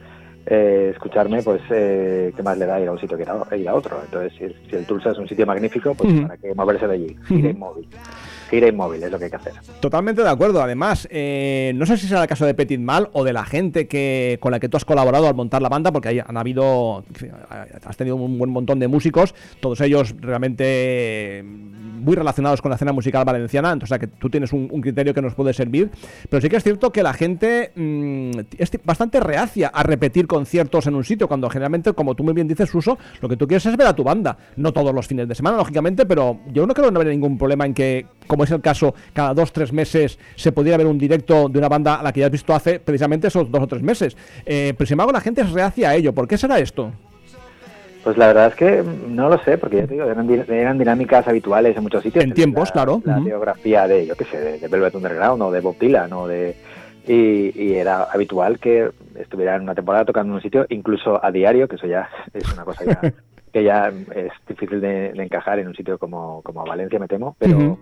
Eh, escucharme, pues eh, qué más le da ir a un sitio que ir a, ir a otro. Entonces, si, si el Tulsa es un sitio magnífico, pues Uh-huh. para qué moverse de allí. Gira inmóvil. Gira inmóvil es lo que hay que hacer. Totalmente de acuerdo. Además, eh, no sé si será el caso de Petit Mal o de la gente que con la que tú has colaborado al montar la banda, porque ahí han habido, has tenido un buen montón de músicos, todos ellos realmente muy relacionados con la escena musical valenciana, entonces o sea, que tú tienes un, un criterio que nos puede servir, pero sí que es cierto que la gente mmm, es bastante reacia a repetir conciertos en un sitio, cuando generalmente, como tú muy bien dices, Suso, lo que tú quieres es ver a tu banda, no todos los fines de semana, lógicamente, pero yo no creo que no haya ningún problema en que, como es el caso, cada dos, tres meses se pudiera ver un directo de una banda a la que ya has visto hace precisamente esos dos o tres meses. Eh, pero sin embargo la gente es reacia a ello. ¿Por qué será esto? Pues la verdad es que no lo sé, porque ya te digo, eran, eran dinámicas habituales en muchos sitios. En tiempos, la, claro. La Uh-huh. biografía de, yo qué sé, de, de Velvet Underground o de Bob Dylan o de... Y, y era habitual que estuviera en una temporada tocando en un sitio, incluso a diario, que eso ya es una cosa ya que ya es difícil de, de encajar en un sitio como, como Valencia, me temo, pero... Uh-huh.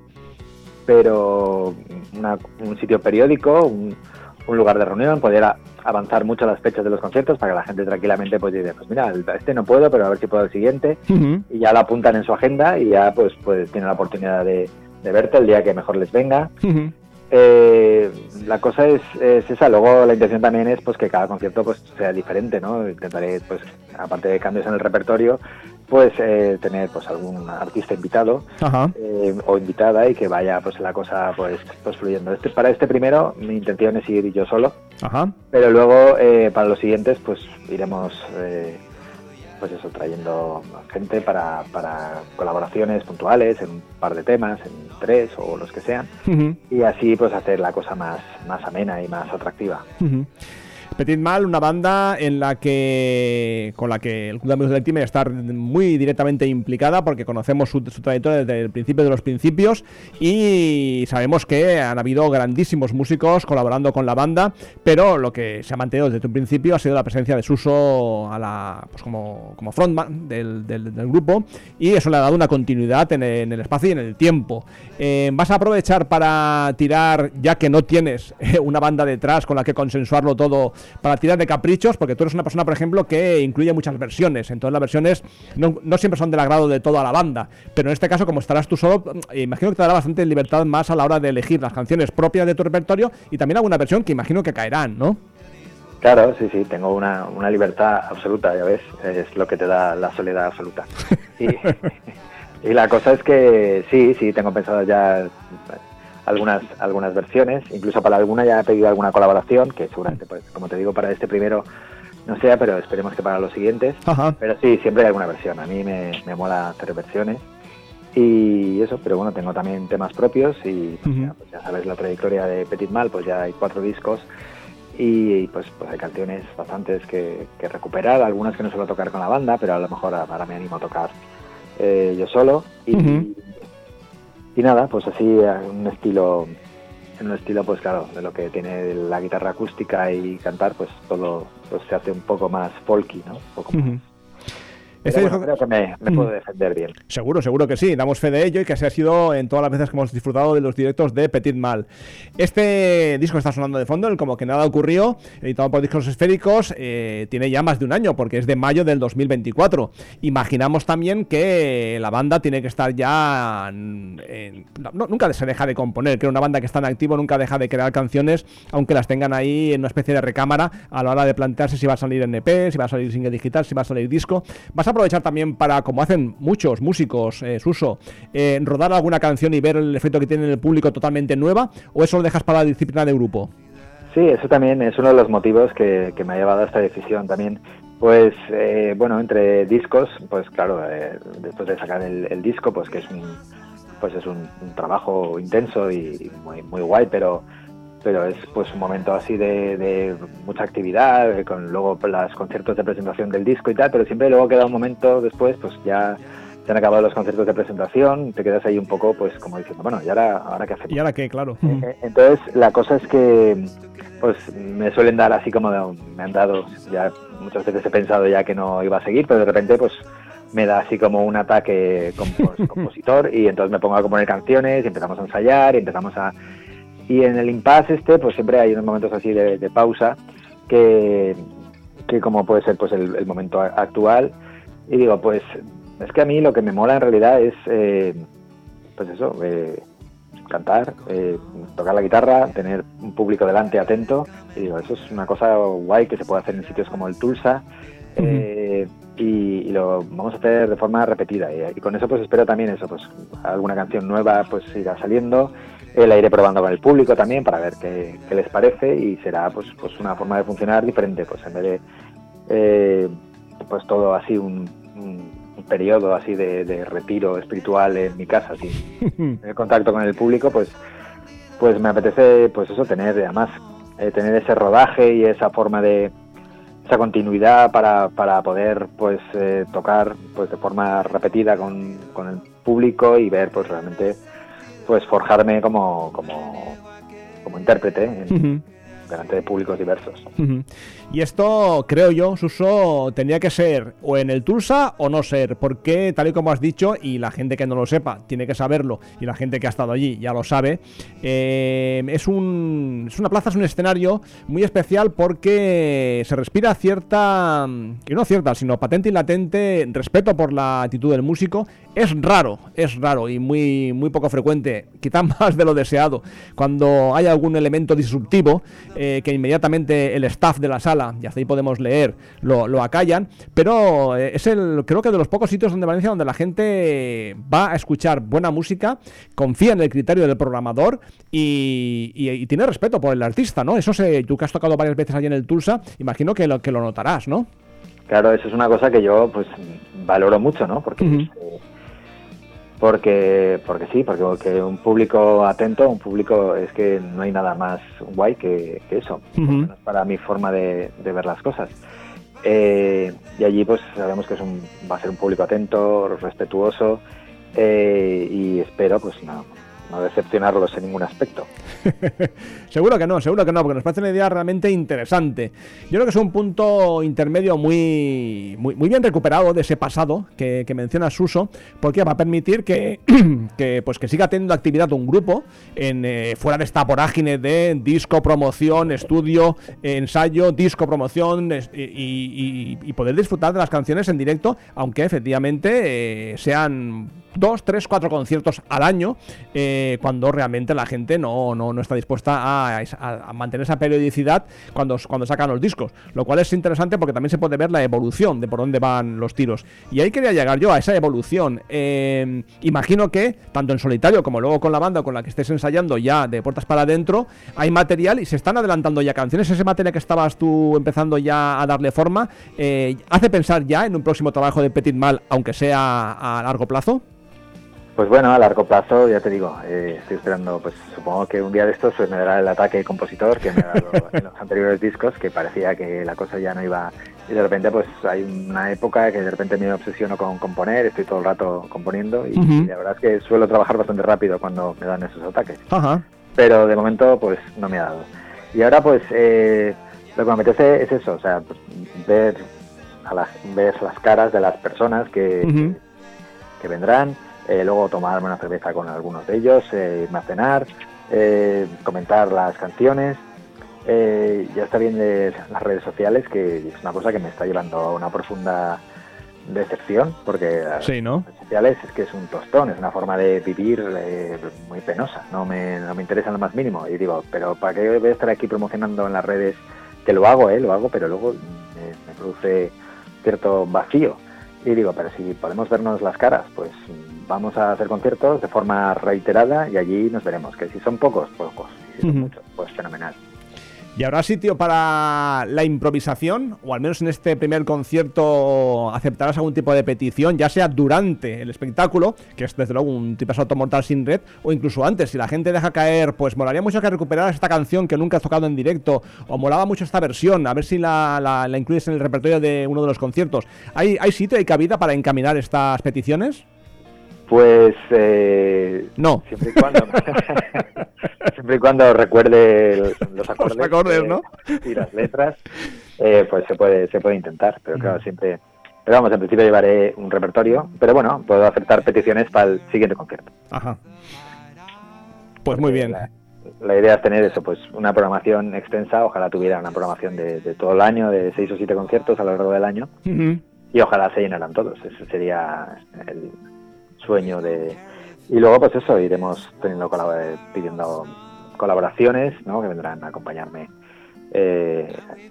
pero una, un sitio periódico, un, un lugar de reunión, poder a, avanzar mucho las fechas de los conciertos para que la gente tranquilamente pues diga, pues mira, este no puedo, pero a ver si puedo el siguiente, uh-huh. y ya lo apuntan en su agenda y ya pues, pues tienen la oportunidad de, de verte el día que mejor les venga. Uh-huh. Eh, la cosa es, es esa, luego la intención también es pues que cada concierto pues sea diferente, ¿no? Intentaré, pues aparte de cambios en el repertorio, pues eh, tener pues algún artista invitado eh, o invitada y que vaya pues la cosa pues, pues fluyendo. Este, para este primero mi intención es ir yo solo. Ajá. Pero luego eh, para los siguientes pues iremos eh, pues eso, trayendo gente para, para colaboraciones puntuales en un par de temas, en tres o los que sean, uh-huh. y así pues hacer la cosa más, más amena y más atractiva. Uh-huh. Petit Mal, una banda en la que con la que el Club de Amigos del Crimen está muy directamente implicada, porque conocemos su, su trayectoria desde el principio de los principios y sabemos que han habido grandísimos músicos colaborando con la banda, pero lo que se ha mantenido desde un principio ha sido la presencia de Suso a la, pues como, como frontman del, del, del grupo, y eso le ha dado una continuidad en el, en el espacio y en el tiempo. Eh, ¿Vas a aprovechar para tirar, ya que no tienes eh, una banda detrás con la que consensuarlo todo, para tirar de caprichos? Porque tú eres una persona, por ejemplo, que incluye muchas versiones, entonces las versiones no, no siempre son del agrado de toda la banda, pero en este caso, como estarás tú solo, imagino que te dará bastante libertad más a la hora de elegir las canciones propias de tu repertorio y también alguna versión que imagino que caerán, ¿no? Claro, sí, sí, tengo una, una libertad absoluta, ya ves, es lo que te da la soledad absoluta. Y, y la cosa es que sí, sí, tengo pensado ya algunas algunas versiones, incluso para alguna ya he pedido alguna colaboración, que seguramente, pues, como te digo, para este primero no sea, pero esperemos que para los siguientes. Ajá. Pero sí, siempre hay alguna versión, a mí me, me mola hacer versiones y eso, pero bueno, tengo también temas propios y pues, uh-huh. ya, pues, ya sabes la trayectoria de Petit Mal, pues ya hay cuatro discos y pues, pues hay canciones bastantes que, que recuperar, algunas que no suelo tocar con la banda, pero a lo mejor ahora me animo a tocar eh, yo solo y, Uh-huh. y nada, pues así en un estilo, en un estilo pues claro, de lo que tiene la guitarra acústica y cantar, pues todo pues se hace un poco más folky, ¿no? Un poco más. Uh-huh. Pero Este bueno, disco- creo que me, me Mm. puedo defender bien. Seguro, seguro que sí, damos fe de ello y que así ha sido en todas las veces que hemos disfrutado de los directos de Petit Mal. Este disco está sonando de fondo, el Como que nada ocurrió, editado por Discos Esféricos, eh, tiene ya más de un año porque es de mayo del dos mil veinticuatro. Imaginamos también que la banda tiene que estar ya... en- en- no, nunca se deja de componer, que una banda que está en activo nunca deja de crear canciones, aunque las tengan ahí en una especie de recámara a la hora de plantearse si va a salir en E P, si va a salir single digital, si va a salir disco. Vas a aprovechar también para, como hacen muchos músicos, eh, Suso, eh, rodar alguna canción y ver el efecto que tiene en el público totalmente nueva, o eso lo dejas para la disciplina de grupo? Sí, eso también es uno de los motivos que, que me ha llevado a esta decisión también. Pues, eh, bueno, entre discos, pues claro, eh, después de sacar el, el disco, pues que es un, pues es un, un trabajo intenso y muy, muy guay, pero pero es pues un momento así de, de mucha actividad, con luego los conciertos de presentación del disco y tal, pero siempre luego queda un momento después, pues ya se han acabado los conciertos de presentación, te quedas ahí un poco pues como diciendo, bueno, ¿y ahora, ahora qué hacemos? ¿Y ahora qué? Claro. Eh, Entonces la cosa es que pues me suelen dar así como de- me han dado, ya muchas veces he pensado ya que no iba a seguir, pero de repente pues me da así como un ataque compos- compositor y entonces me pongo a componer canciones y empezamos a ensayar y empezamos a... Y en el impasse este, pues siempre hay unos momentos así de, de pausa que, que como puede ser pues el, el momento a- actual. Y digo, pues es que a mí lo que me mola en realidad es, eh, pues eso, eh, cantar, eh, tocar la guitarra, tener un público delante atento. Y digo, eso es una cosa guay que se puede hacer en sitios como el Tulsa. Eh, y, y lo vamos a hacer de forma repetida. Y, y con eso pues espero también eso, pues alguna canción nueva pues irá saliendo. Eh, la iré probando con el público también para ver qué, qué les parece y será pues pues una forma de funcionar diferente, pues en vez de eh, pues todo así un, un, un periodo así de, de retiro espiritual en mi casa sin tener contacto con el público, pues pues me apetece pues eso, tener además eh, tener ese rodaje y esa forma de esa continuidad para, para poder pues eh, tocar pues de forma repetida con, con el público y ver pues realmente pues forjarme como como, como intérprete en, delante de públicos diversos. Ujú. Y esto, creo yo, Suso, tenía que ser o en el Tulsa o no ser, porque tal y como has dicho, y la gente que no lo sepa tiene que saberlo, y la gente que ha estado allí ya lo sabe, eh, es, un, es una plaza, es un escenario muy especial porque se respira cierta, y no cierta, sino patente y latente respeto por la actitud del músico. Es raro, es raro y muy, muy poco frecuente, quizá más de lo deseado, cuando hay algún elemento disruptivo eh, que inmediatamente el staff de la sala, y hasta ahí podemos leer, lo, lo acallan, pero eh, es el, creo que de los pocos sitios donde Valencia donde la gente va a escuchar buena música, confía en el criterio del programador y, y, y tiene respeto por el artista, ¿no? Eso se, tú que has tocado varias veces allí en el Tulsa, imagino que lo, que lo notarás, ¿no? Claro, eso es una cosa que yo pues valoro mucho, ¿no? Porque Ujú. eh, porque porque sí, porque, porque un público atento, un público, es que no hay nada más guay que, que eso, Ujú. para mi forma de, de ver las cosas. Eh, y allí pues sabemos que es un, va a ser un público atento, respetuoso, eh, y espero pues no, no decepcionarlos en ningún aspecto. Seguro que no, seguro que no, porque nos parece una idea realmente interesante. Yo creo que es un punto intermedio muy, muy, muy bien recuperado de ese pasado que, que menciona Suso, porque va a permitir que, que, pues que siga teniendo actividad un grupo en, eh, fuera de esta vorágine de disco, promoción, estudio, eh, ensayo, disco, promoción es- y, y- y poder disfrutar de las canciones en directo, aunque efectivamente eh, sean dos, tres, cuatro conciertos al año, eh, cuando realmente la gente no, no, no está dispuesta a, a- a mantener esa periodicidad cuando, cuando sacan los discos, lo cual es interesante porque también se puede ver la evolución de por dónde van los tiros. Y ahí quería llegar yo, a esa evolución. Eh, imagino que, tanto en solitario como luego con la banda con la que estés ensayando ya de puertas para adentro, hay material y se están adelantando ya canciones. Ese material que estabas tú empezando ya a darle forma, eh, ¿hace pensar ya en un próximo trabajo de Petit Mal, aunque sea a largo plazo? Pues bueno, a largo plazo, ya te digo, eh, estoy esperando, pues supongo que un día de estos pues, me dará el ataque compositor que me ha dado en los anteriores discos, que parecía que la cosa ya no iba y de repente pues hay una época que de repente me obsesiono con componer, estoy todo el rato componiendo y, Uh-huh. y la verdad es que suelo trabajar bastante rápido cuando me dan esos ataques. Ajá. Pero de momento pues no me ha dado. Y ahora pues eh, lo que me apetece es eso, o sea, pues, ver, a las, ver las caras de las personas que, Uh-huh. que vendrán, eh, luego tomarme una cerveza con algunos de ellos, eh, irme a cenar, eh, comentar las canciones. Eh, ya está bien de las redes sociales, que es una cosa que me está llevando a una profunda decepción, porque las Sí, ¿no? redes sociales es que es un tostón, es una forma de vivir eh, muy penosa, no me, no me interesa en lo más mínimo. Y digo, pero ¿para qué voy a estar aquí promocionando en las redes? Que lo hago, ¿eh? Lo hago, pero luego me, me produce cierto vacío. Y digo, pero si podemos vernos las caras, pues vamos a hacer conciertos de forma reiterada y allí nos veremos. Que si son pocos, pocos. Y si son Uh-huh. muchos, pues fenomenal. ¿Y habrá sitio para la improvisación? O al menos en este primer concierto aceptarás algún tipo de petición, ya sea durante el espectáculo, que es desde luego un tipo de salto mortal sin red, o incluso antes, si la gente deja caer, pues molaría mucho que recuperaras esta canción que nunca has tocado en directo, o molaba mucho esta versión, a ver si la, la, la incluyes en el repertorio de uno de los conciertos. ¿Hay, hay sitio, hay cabida para encaminar estas peticiones? Pues eh, no. Siempre y cuando siempre y cuando recuerde el- los acordes, Los acordes, eh, ¿no? y las letras, eh, pues se puede se puede intentar, pero claro, siempre. Pero vamos, en principio llevaré un repertorio, pero bueno, puedo aceptar peticiones para el siguiente concierto. Ajá. Pues muy bien. La, la idea es tener eso, pues una programación extensa, ojalá tuviera una programación de, de todo el año, de seis o siete conciertos a lo largo del año, Ujú. y ojalá se llenaran todos. Ese sería el sueño de... Y luego pues eso, iremos teniendo colab- pidiendo colaboraciones, ¿no? Que vendrán a acompañarme eh,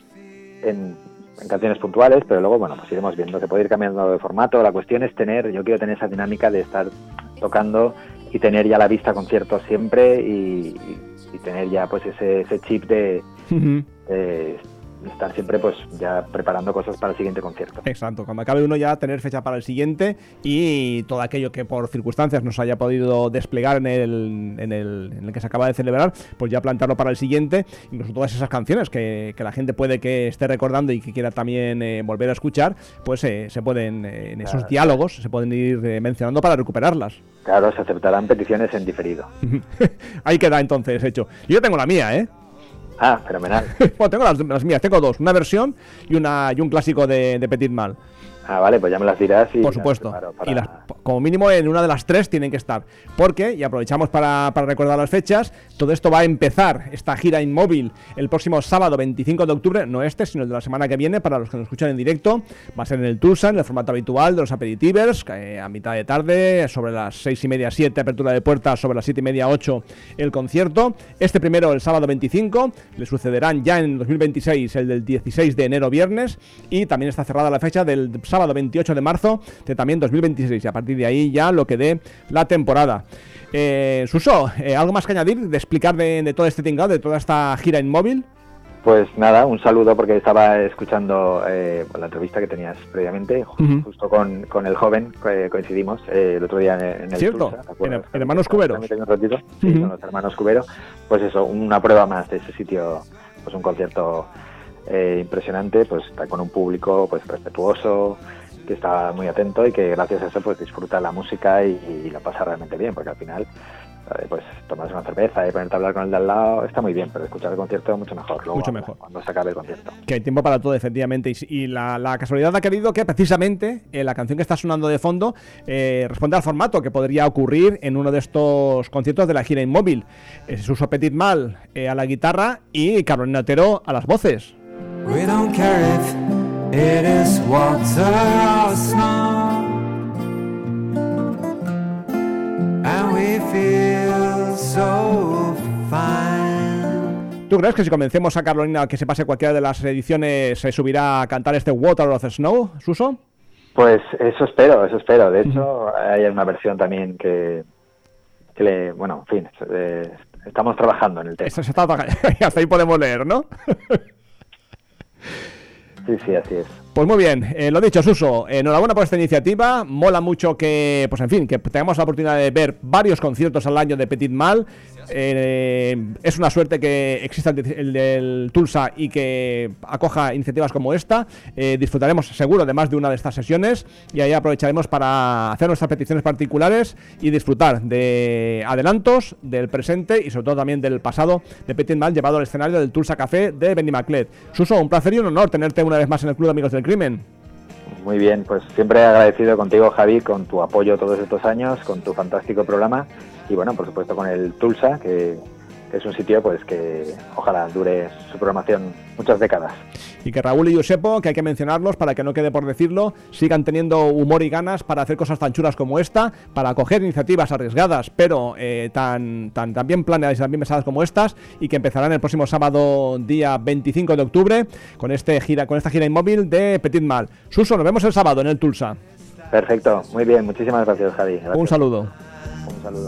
en, en canciones puntuales, pero luego bueno, pues iremos viendo, se puede ir cambiando de formato. La cuestión es tener, yo quiero tener esa dinámica de estar tocando y tener ya la vista conciertos siempre y, y, y tener ya pues ese, ese chip de, Ujú. de estar siempre pues ya preparando cosas para el siguiente concierto. Exacto, cuando acabe uno ya tener fecha para el siguiente y todo aquello que por circunstancias no se haya podido desplegar en el, en el, en el que se acaba de celebrar, pues ya plantearlo para el siguiente, incluso todas esas canciones que, que la gente puede que esté recordando y que quiera también eh, volver a escuchar, pues eh, se pueden, eh, en esos Claro. diálogos, se pueden ir eh, mencionando para recuperarlas. Claro, se aceptarán peticiones en diferido. Ahí queda entonces hecho. Yo tengo la mía, ¿eh? Ah, fenomenal. Bueno, tengo las, las mías, tengo dos, una versión y una y un clásico de, de Petit Mal. Ah, vale, pues ya me las dirás y Por las supuesto. preparo para- Y las, como mínimo en una de las tres tienen que estar. Porque, y aprovechamos para, para recordar las fechas, todo esto va a empezar, esta gira inmóvil, el próximo sábado veinticinco de octubre, no este, sino el de la semana que viene, para los que nos escuchan en directo. Va a ser en el Tulsa, en el formato habitual de los aperitivers, que, eh, a mitad de tarde, sobre las seis y media, siete, apertura de puertas, sobre las siete y media, ocho, el concierto. Este primero, el sábado veinticinco, le sucederán ya en dos mil veintiséis el del dieciséis de enero, viernes, y también está cerrada la fecha del sábado veintiocho de marzo de también dos mil veintiséis, y a partir de ahí ya lo que dé la temporada. Eh, Suso, eh, ¿algo más que añadir de explicar de, de todo este tingado, de toda esta gira inmóvil? Pues nada, un saludo porque estaba escuchando eh, la entrevista que tenías previamente, ju- Ujú. justo con, con el joven que coincidimos eh, el otro día en, en el Cierto, Tulsa, ¿te en, acuerdas? en Hermanos Cuberos. También tengo un ratito, sí, Ujú. con los hermanos Cubero. Pues eso, una prueba más de ese sitio, pues un concierto eh, impresionante, pues está con un público pues respetuoso, que está muy atento y que gracias a eso pues disfruta la música y, y la pasa realmente bien, porque al final eh, pues tomarse una cerveza y ponerte a hablar con el de al lado está muy bien, pero escuchar el concierto mucho mejor, luego Mucho cuando- mejor. cuando se acabe el concierto. Que hay tiempo para todo, efectivamente. Y, y la, la casualidad ha querido que precisamente eh, la canción que está sonando de fondo eh, responde al formato que podría ocurrir en uno de estos conciertos de la gira inmóvil. Es Suso Petit Mal eh, a la guitarra y Carolina Otero a las voces. We don't care if it is water or snow, and we feel so fine. ¿Tú crees que si convencemos a Carolina a que se pase cualquiera de las ediciones se subirá a cantar este Water of Snow, Suso? Pues eso espero, eso espero. De hecho, hay una versión también que, que le, bueno, en fin, eh, estamos trabajando en el tema. Esto se está- Hasta ahí podemos leer, ¿no? Sí, sí, así es. Pues muy bien, eh, lo dicho, Suso, eh, enhorabuena por esta iniciativa. Mola mucho que, pues en fin, que tengamos la oportunidad de ver varios conciertos al año de Petit Mal. Eh, es una suerte que exista el, el del Tulsa y que acoja iniciativas como esta. Eh, disfrutaremos seguro de más de una de estas sesiones y ahí aprovecharemos para hacer nuestras peticiones particulares y disfrutar de adelantos del presente y sobre todo también del pasado de Petit Mal llevado al escenario del Tulsa Café de Benimaclet. Suso, un placer y un honor tenerte una vez más en el Club de Amigos del Crimen. Muy bien, pues siempre agradecido contigo, Javi, con tu apoyo todos estos años, con tu fantástico programa y bueno, por supuesto con el Tulsa, que, que es un sitio pues que ojalá dure su programación muchas décadas. Y que Raúl y Josepo, que hay que mencionarlos para que no quede por decirlo, sigan teniendo humor y ganas para hacer cosas tan chulas como esta, para acoger iniciativas arriesgadas, pero eh, tan, tan, tan bien planeadas y tan bien pensadas como estas, y que empezarán el próximo sábado, día veinticinco de octubre, con, este gira, con esta gira inmóvil de Petit Mal. Suso, nos vemos el sábado en el Tulsa. Perfecto, muy bien, muchísimas gracias, Javi. Gracias. Un saludo. Un saludo.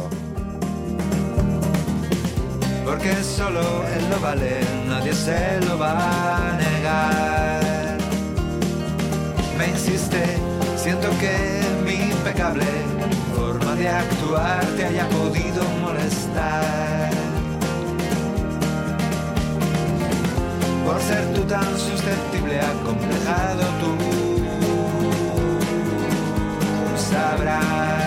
Porque solo él lo vale, nadie se lo va a negar. Me insiste, siento que mi impecable forma de actuar te haya podido molestar. Por ser tú tan susceptible, acomplejado, tú sabrás.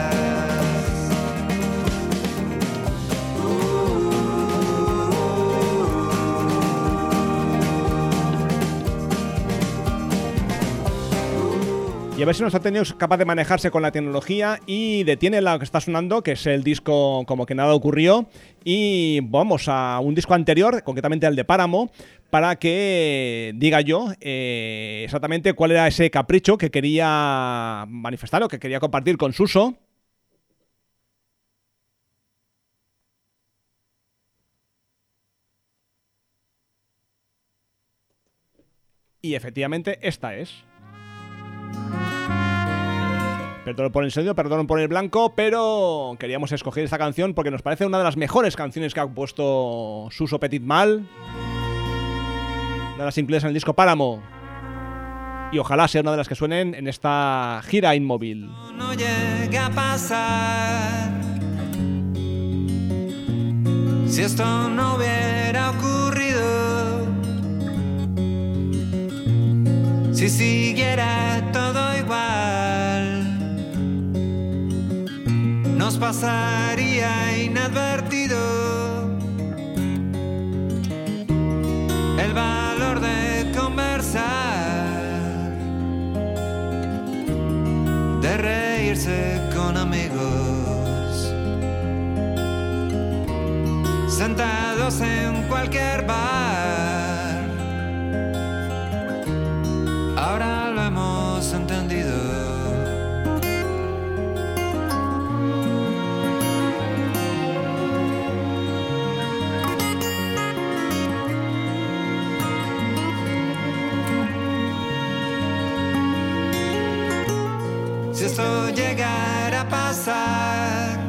Y a ver si nos ha tenido capaz de manejarse con la tecnología y detiene lo que está sonando, que es el disco Como que nada ocurrió. Y vamos a un disco anterior, concretamente al de Páramo, para que diga yo eh, exactamente cuál era ese capricho que quería manifestar o que quería compartir con Suso. Y efectivamente esta es. Perdón por el sonido, perdón por el blanco, pero queríamos escoger esta canción porque nos parece una de las mejores canciones que ha puesto Suso Petit Mal. Una de las incluidas en el disco Páramo. Y ojalá sea una de las que suenen en esta gira inmóvil. No llega a pasar. Si esto no hubiera ocurrido, si siguiera todo igual, nos pasaría inadvertido el valor de conversar, de reírse con amigos, sentados en cualquier bar. Ahora lo hemos entendido. Si esto llegara a pasar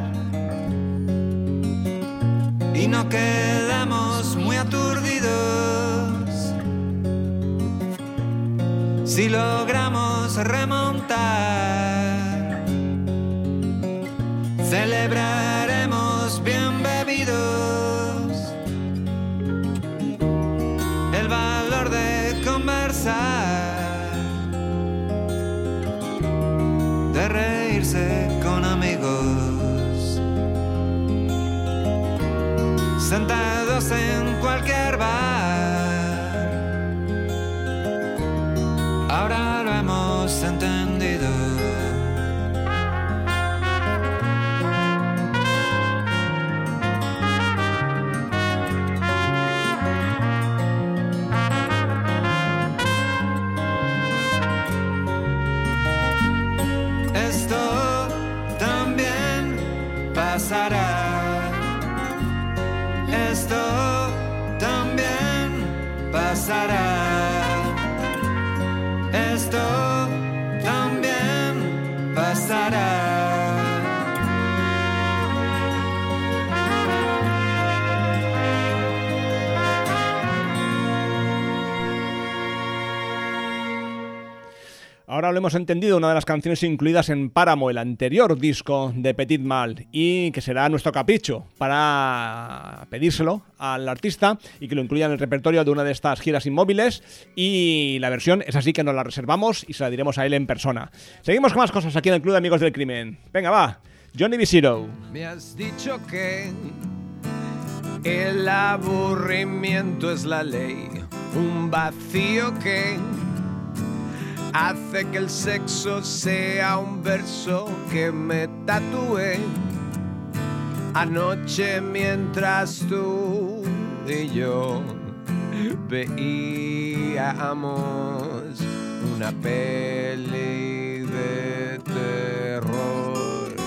y no quedamos muy aturdidos, si logramos remontar, celebraremos bien bebidos el valor de conversar, de reírse con amigos, sentados en cualquier bar. Ahora lo hemos entendido. Esto también pasará. Esto también pasará. Esto también pasará. Ahora lo hemos entendido, una de las canciones incluidas en Páramo, el anterior disco de Petit Mal, y que será nuestro capricho para pedírselo al artista y que lo incluya en el repertorio de una de estas giras inmóviles, y la versión es así que nos la reservamos y se la diremos a él en persona. Seguimos con más cosas aquí en el Club de Amigos del Crimen. Venga, va, Johnny B. Zero. Me has dicho que el aburrimiento es la ley, un vacío que hace que el sexo sea un verso que me tatué anoche mientras tú y yo veíamos una peli de terror.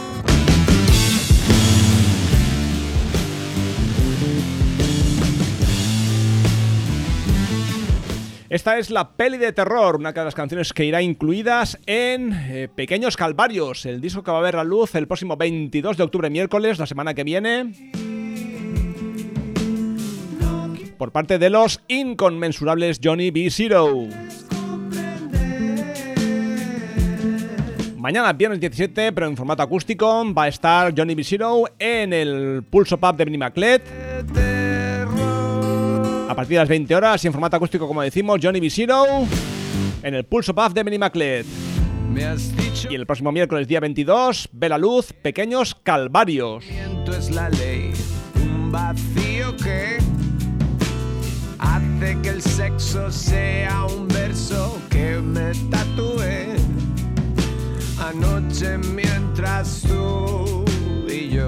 Esta es la peli de terror, una de las canciones que irá incluidas en eh, Pequeños Calvarios, el disco que va a ver la luz el próximo veintidós de octubre, miércoles, la semana que viene, por parte de los inconmensurables Johnny B. Zero. Mañana, viernes diecisiete, pero en formato acústico, va a estar Johnny B. Zero en el Pulso Pub de Benimaclet. A partir de las veinte horas y en formato acústico, como decimos, Johnny B. Zero en el Pulso Pub de Benimaclet. Y el próximo miércoles, día veintidós, ve la luz Pequeños Calvarios. Es la ley, un vacío que hace que el sexo sea un verso que me tatué anoche mientras tú y yo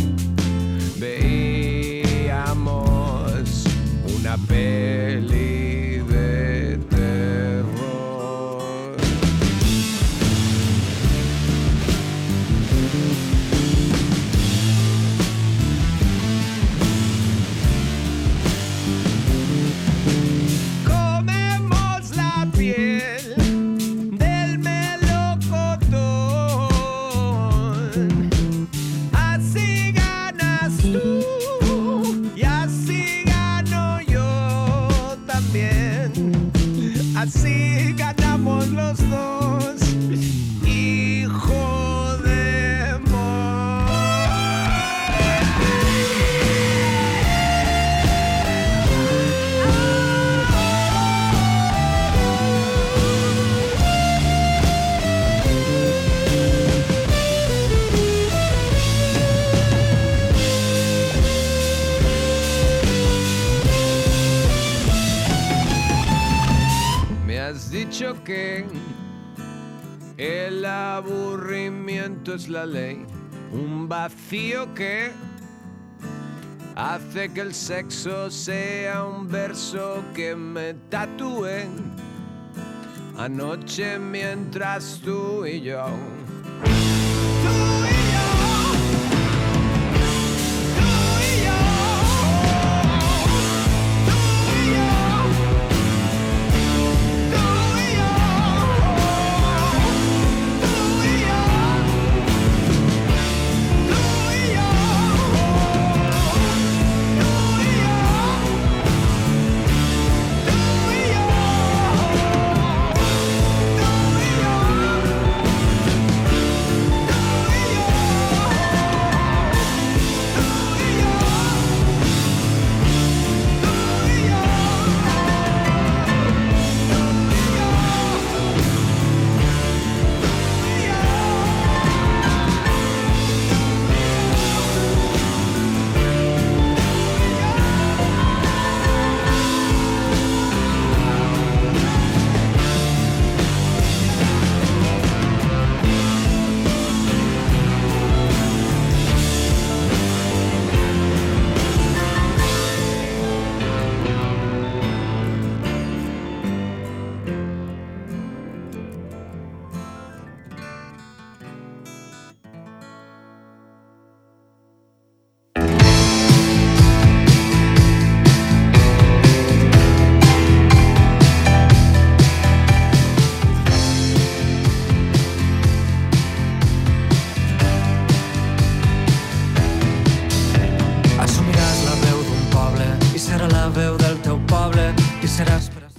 veíamos una peli de terror. Comemos la piel del melocotón, así ganas tú y así gano yo también, así ganamos los dos, hijo de amor. Me has dicho que el aburrimiento es la ley, un vacío que hace que el sexo sea un verso que me tatué anoche mientras tú y yo. Tú y yo.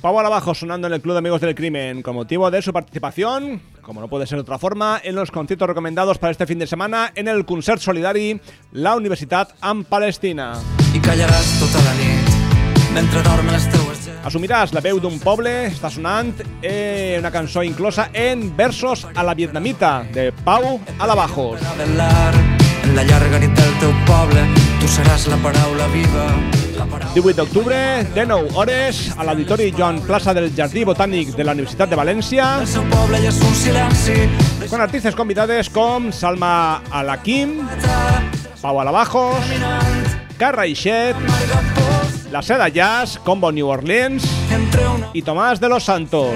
Pau Alabajo sonando en el Club de Amigos del Crimen con motivo de su participación, como no puede ser de otra forma, en los conciertos recomendados para este fin de semana en el Concert Solidari, la Universitat en Palestina. I callaràs tota la nit mentre dormen les teues gent. Assumiràs la veu d'un poble, està sonant eh, una cançó inclosa en versos a la vietnamita de Pau Alabajo. En la llarga nit del teu poble, tu seràs la paraula viva. divuit d'octubre, de nou hores, a l'Auditori Joan Plaça del Jardí Botànic de la Universitat de València, con artistes convidades com Salma Alakim, Pau Alabajo, Carra Ixet, La Seda Jazz, Combo New Orleans i Tomàs de los Santos.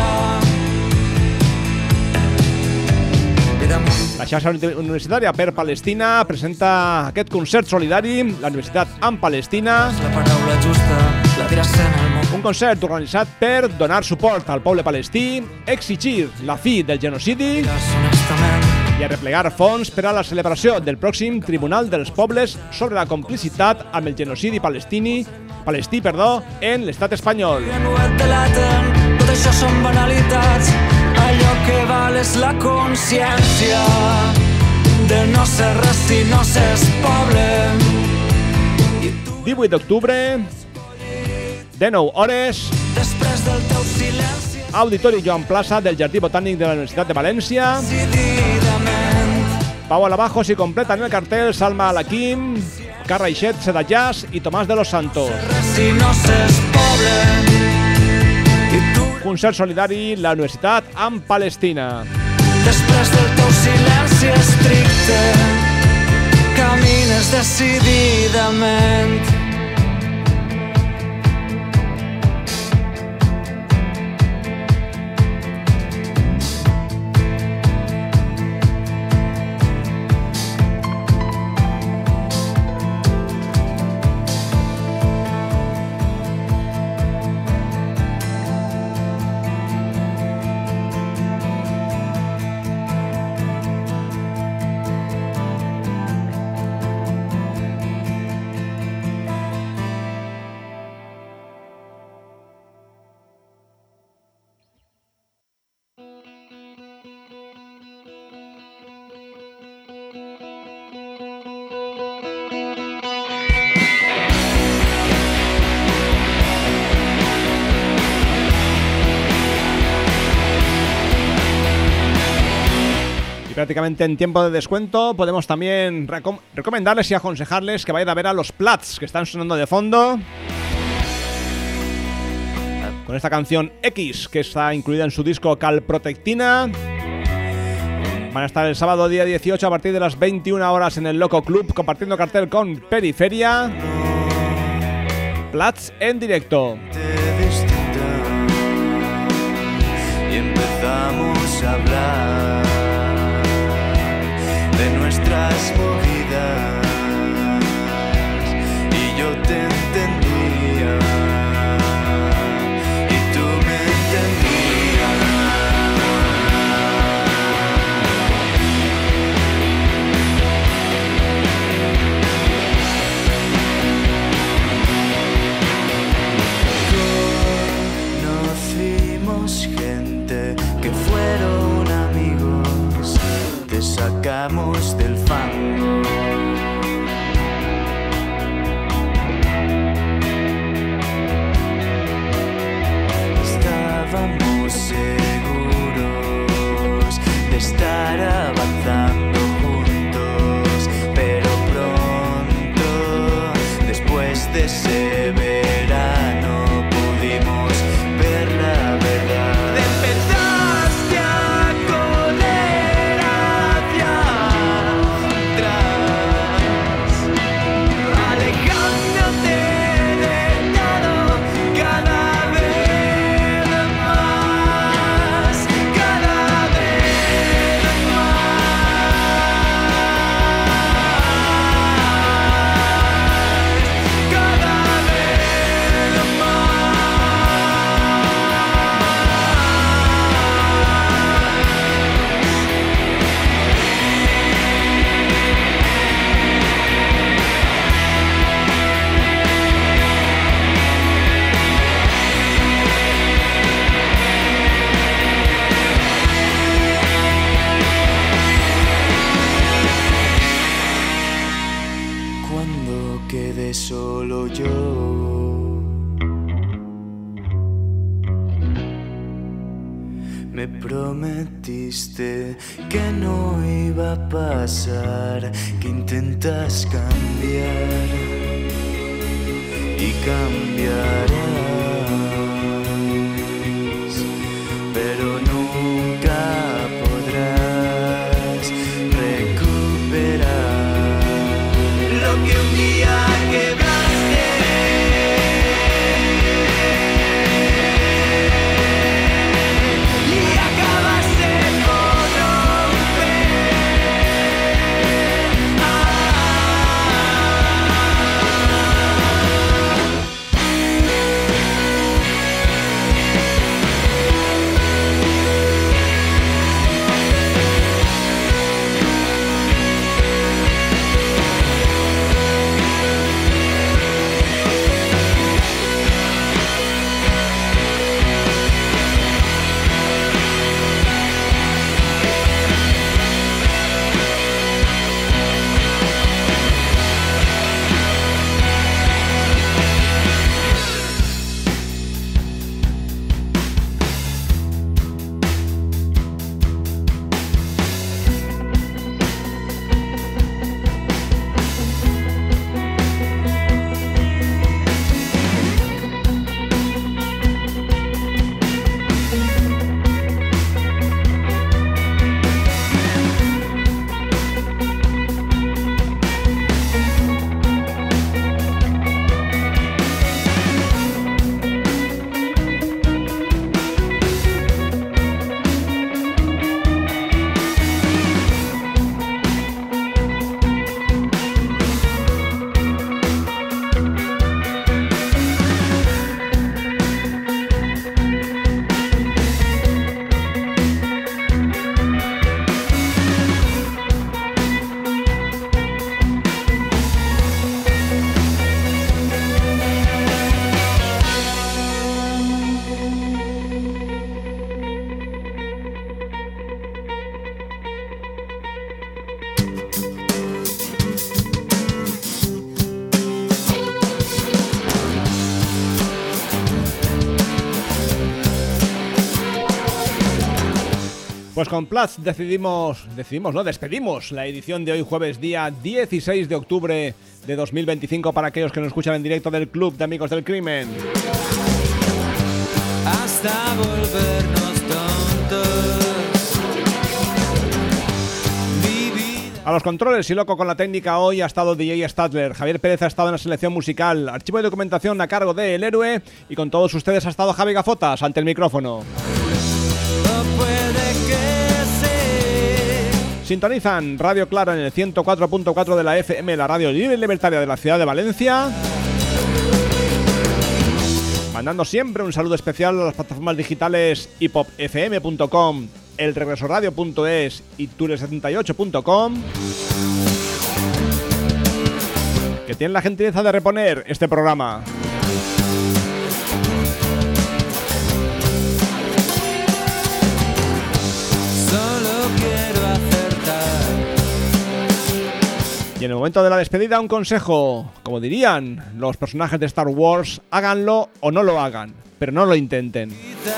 La xarxa universitària per Palestina presenta aquest concert solidari, la Universitat en Palestina, un concert organitzat per donar suport al poble palestí, exigir la fi del genocidi i arreplegar fons per a la celebració del pròxim Tribunal dels Pobles sobre la complicitat amb el genocidi palestini, palestí perdó, en l'estat espanyol. Tot això són banalitats, allò que val és la consciència de no ser res si no s'és poble. divuit d'octubre, de nou hores, Després del teu silenci, Auditori Joan Plaça del Jardí Botànic de la Universitat de València. Pau Alabajo s'hi completen el cartel Salma Alakim, Carra Ixet, Seda Jazz i Tomàs de los Santos. si no s'és poble. Concert solidari, la Universitat en Palestina. Després del teu silenci estricte, camines decididament. Prácticamente en tiempo de descuento podemos también recom- recomendarles y aconsejarles que vayan a ver a los Plats, que están sonando de fondo, con esta canción X, que está incluida en su disco Calprotectina. Van a estar el sábado día dieciocho a partir de las veintiuna horas en el Loco Club, compartiendo cartel con Periferia. Plats en directo. Y empezamos a hablar de nuestras movidas y yo te entendía y tú me entendías. Conocimos gente que fueron amigos, te sacamos del fango. Estábamos seguros de estar avanzando juntos, pero pronto, después de ese verano, pudimos ver la verdad. Empezaste a correr hacia atrás, alejándote de todo, cada vez más, cada vez más, cada vez dijiste que no iba a pasar, que intentas cambiar y cambiarás, pero nunca podrás recuperar lo que un día quebraste. Pues con Platz decidimos, decidimos, no, despedimos la edición de hoy jueves día dieciséis de octubre de dos mil veinticinco para aquellos que nos escuchan en directo del Club de Amigos del Crimen. Hasta volvernos tontos. A los controles y loco con la técnica hoy ha estado D J Stadler, Javier Pérez ha estado en la selección musical, archivo de documentación a cargo de El Héroe y con todos ustedes ha estado Javi Gafotas ante el micrófono. Sintonizan Radio Clara en el ciento cuatro punto cuatro de la F M, la radio libre y libertaria de la ciudad de Valencia. Mandando siempre un saludo especial a las plataformas digitales hipop f m punto com, el regreso radio punto es y Ture setenta y ocho punto com, que tienen la gentileza de reponer este programa. Y en el momento de la despedida un consejo, como dirían los personajes de Star Wars, háganlo o no lo hagan, pero no lo intenten.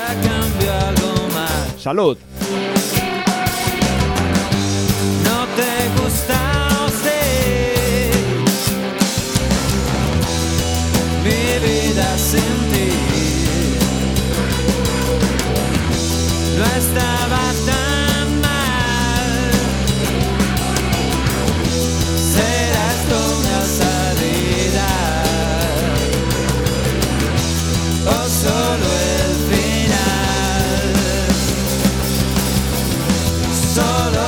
Salud. No te gusta usted mi vida sin ti. No estaba tan mal. Será esto una salida o solo el final. Solo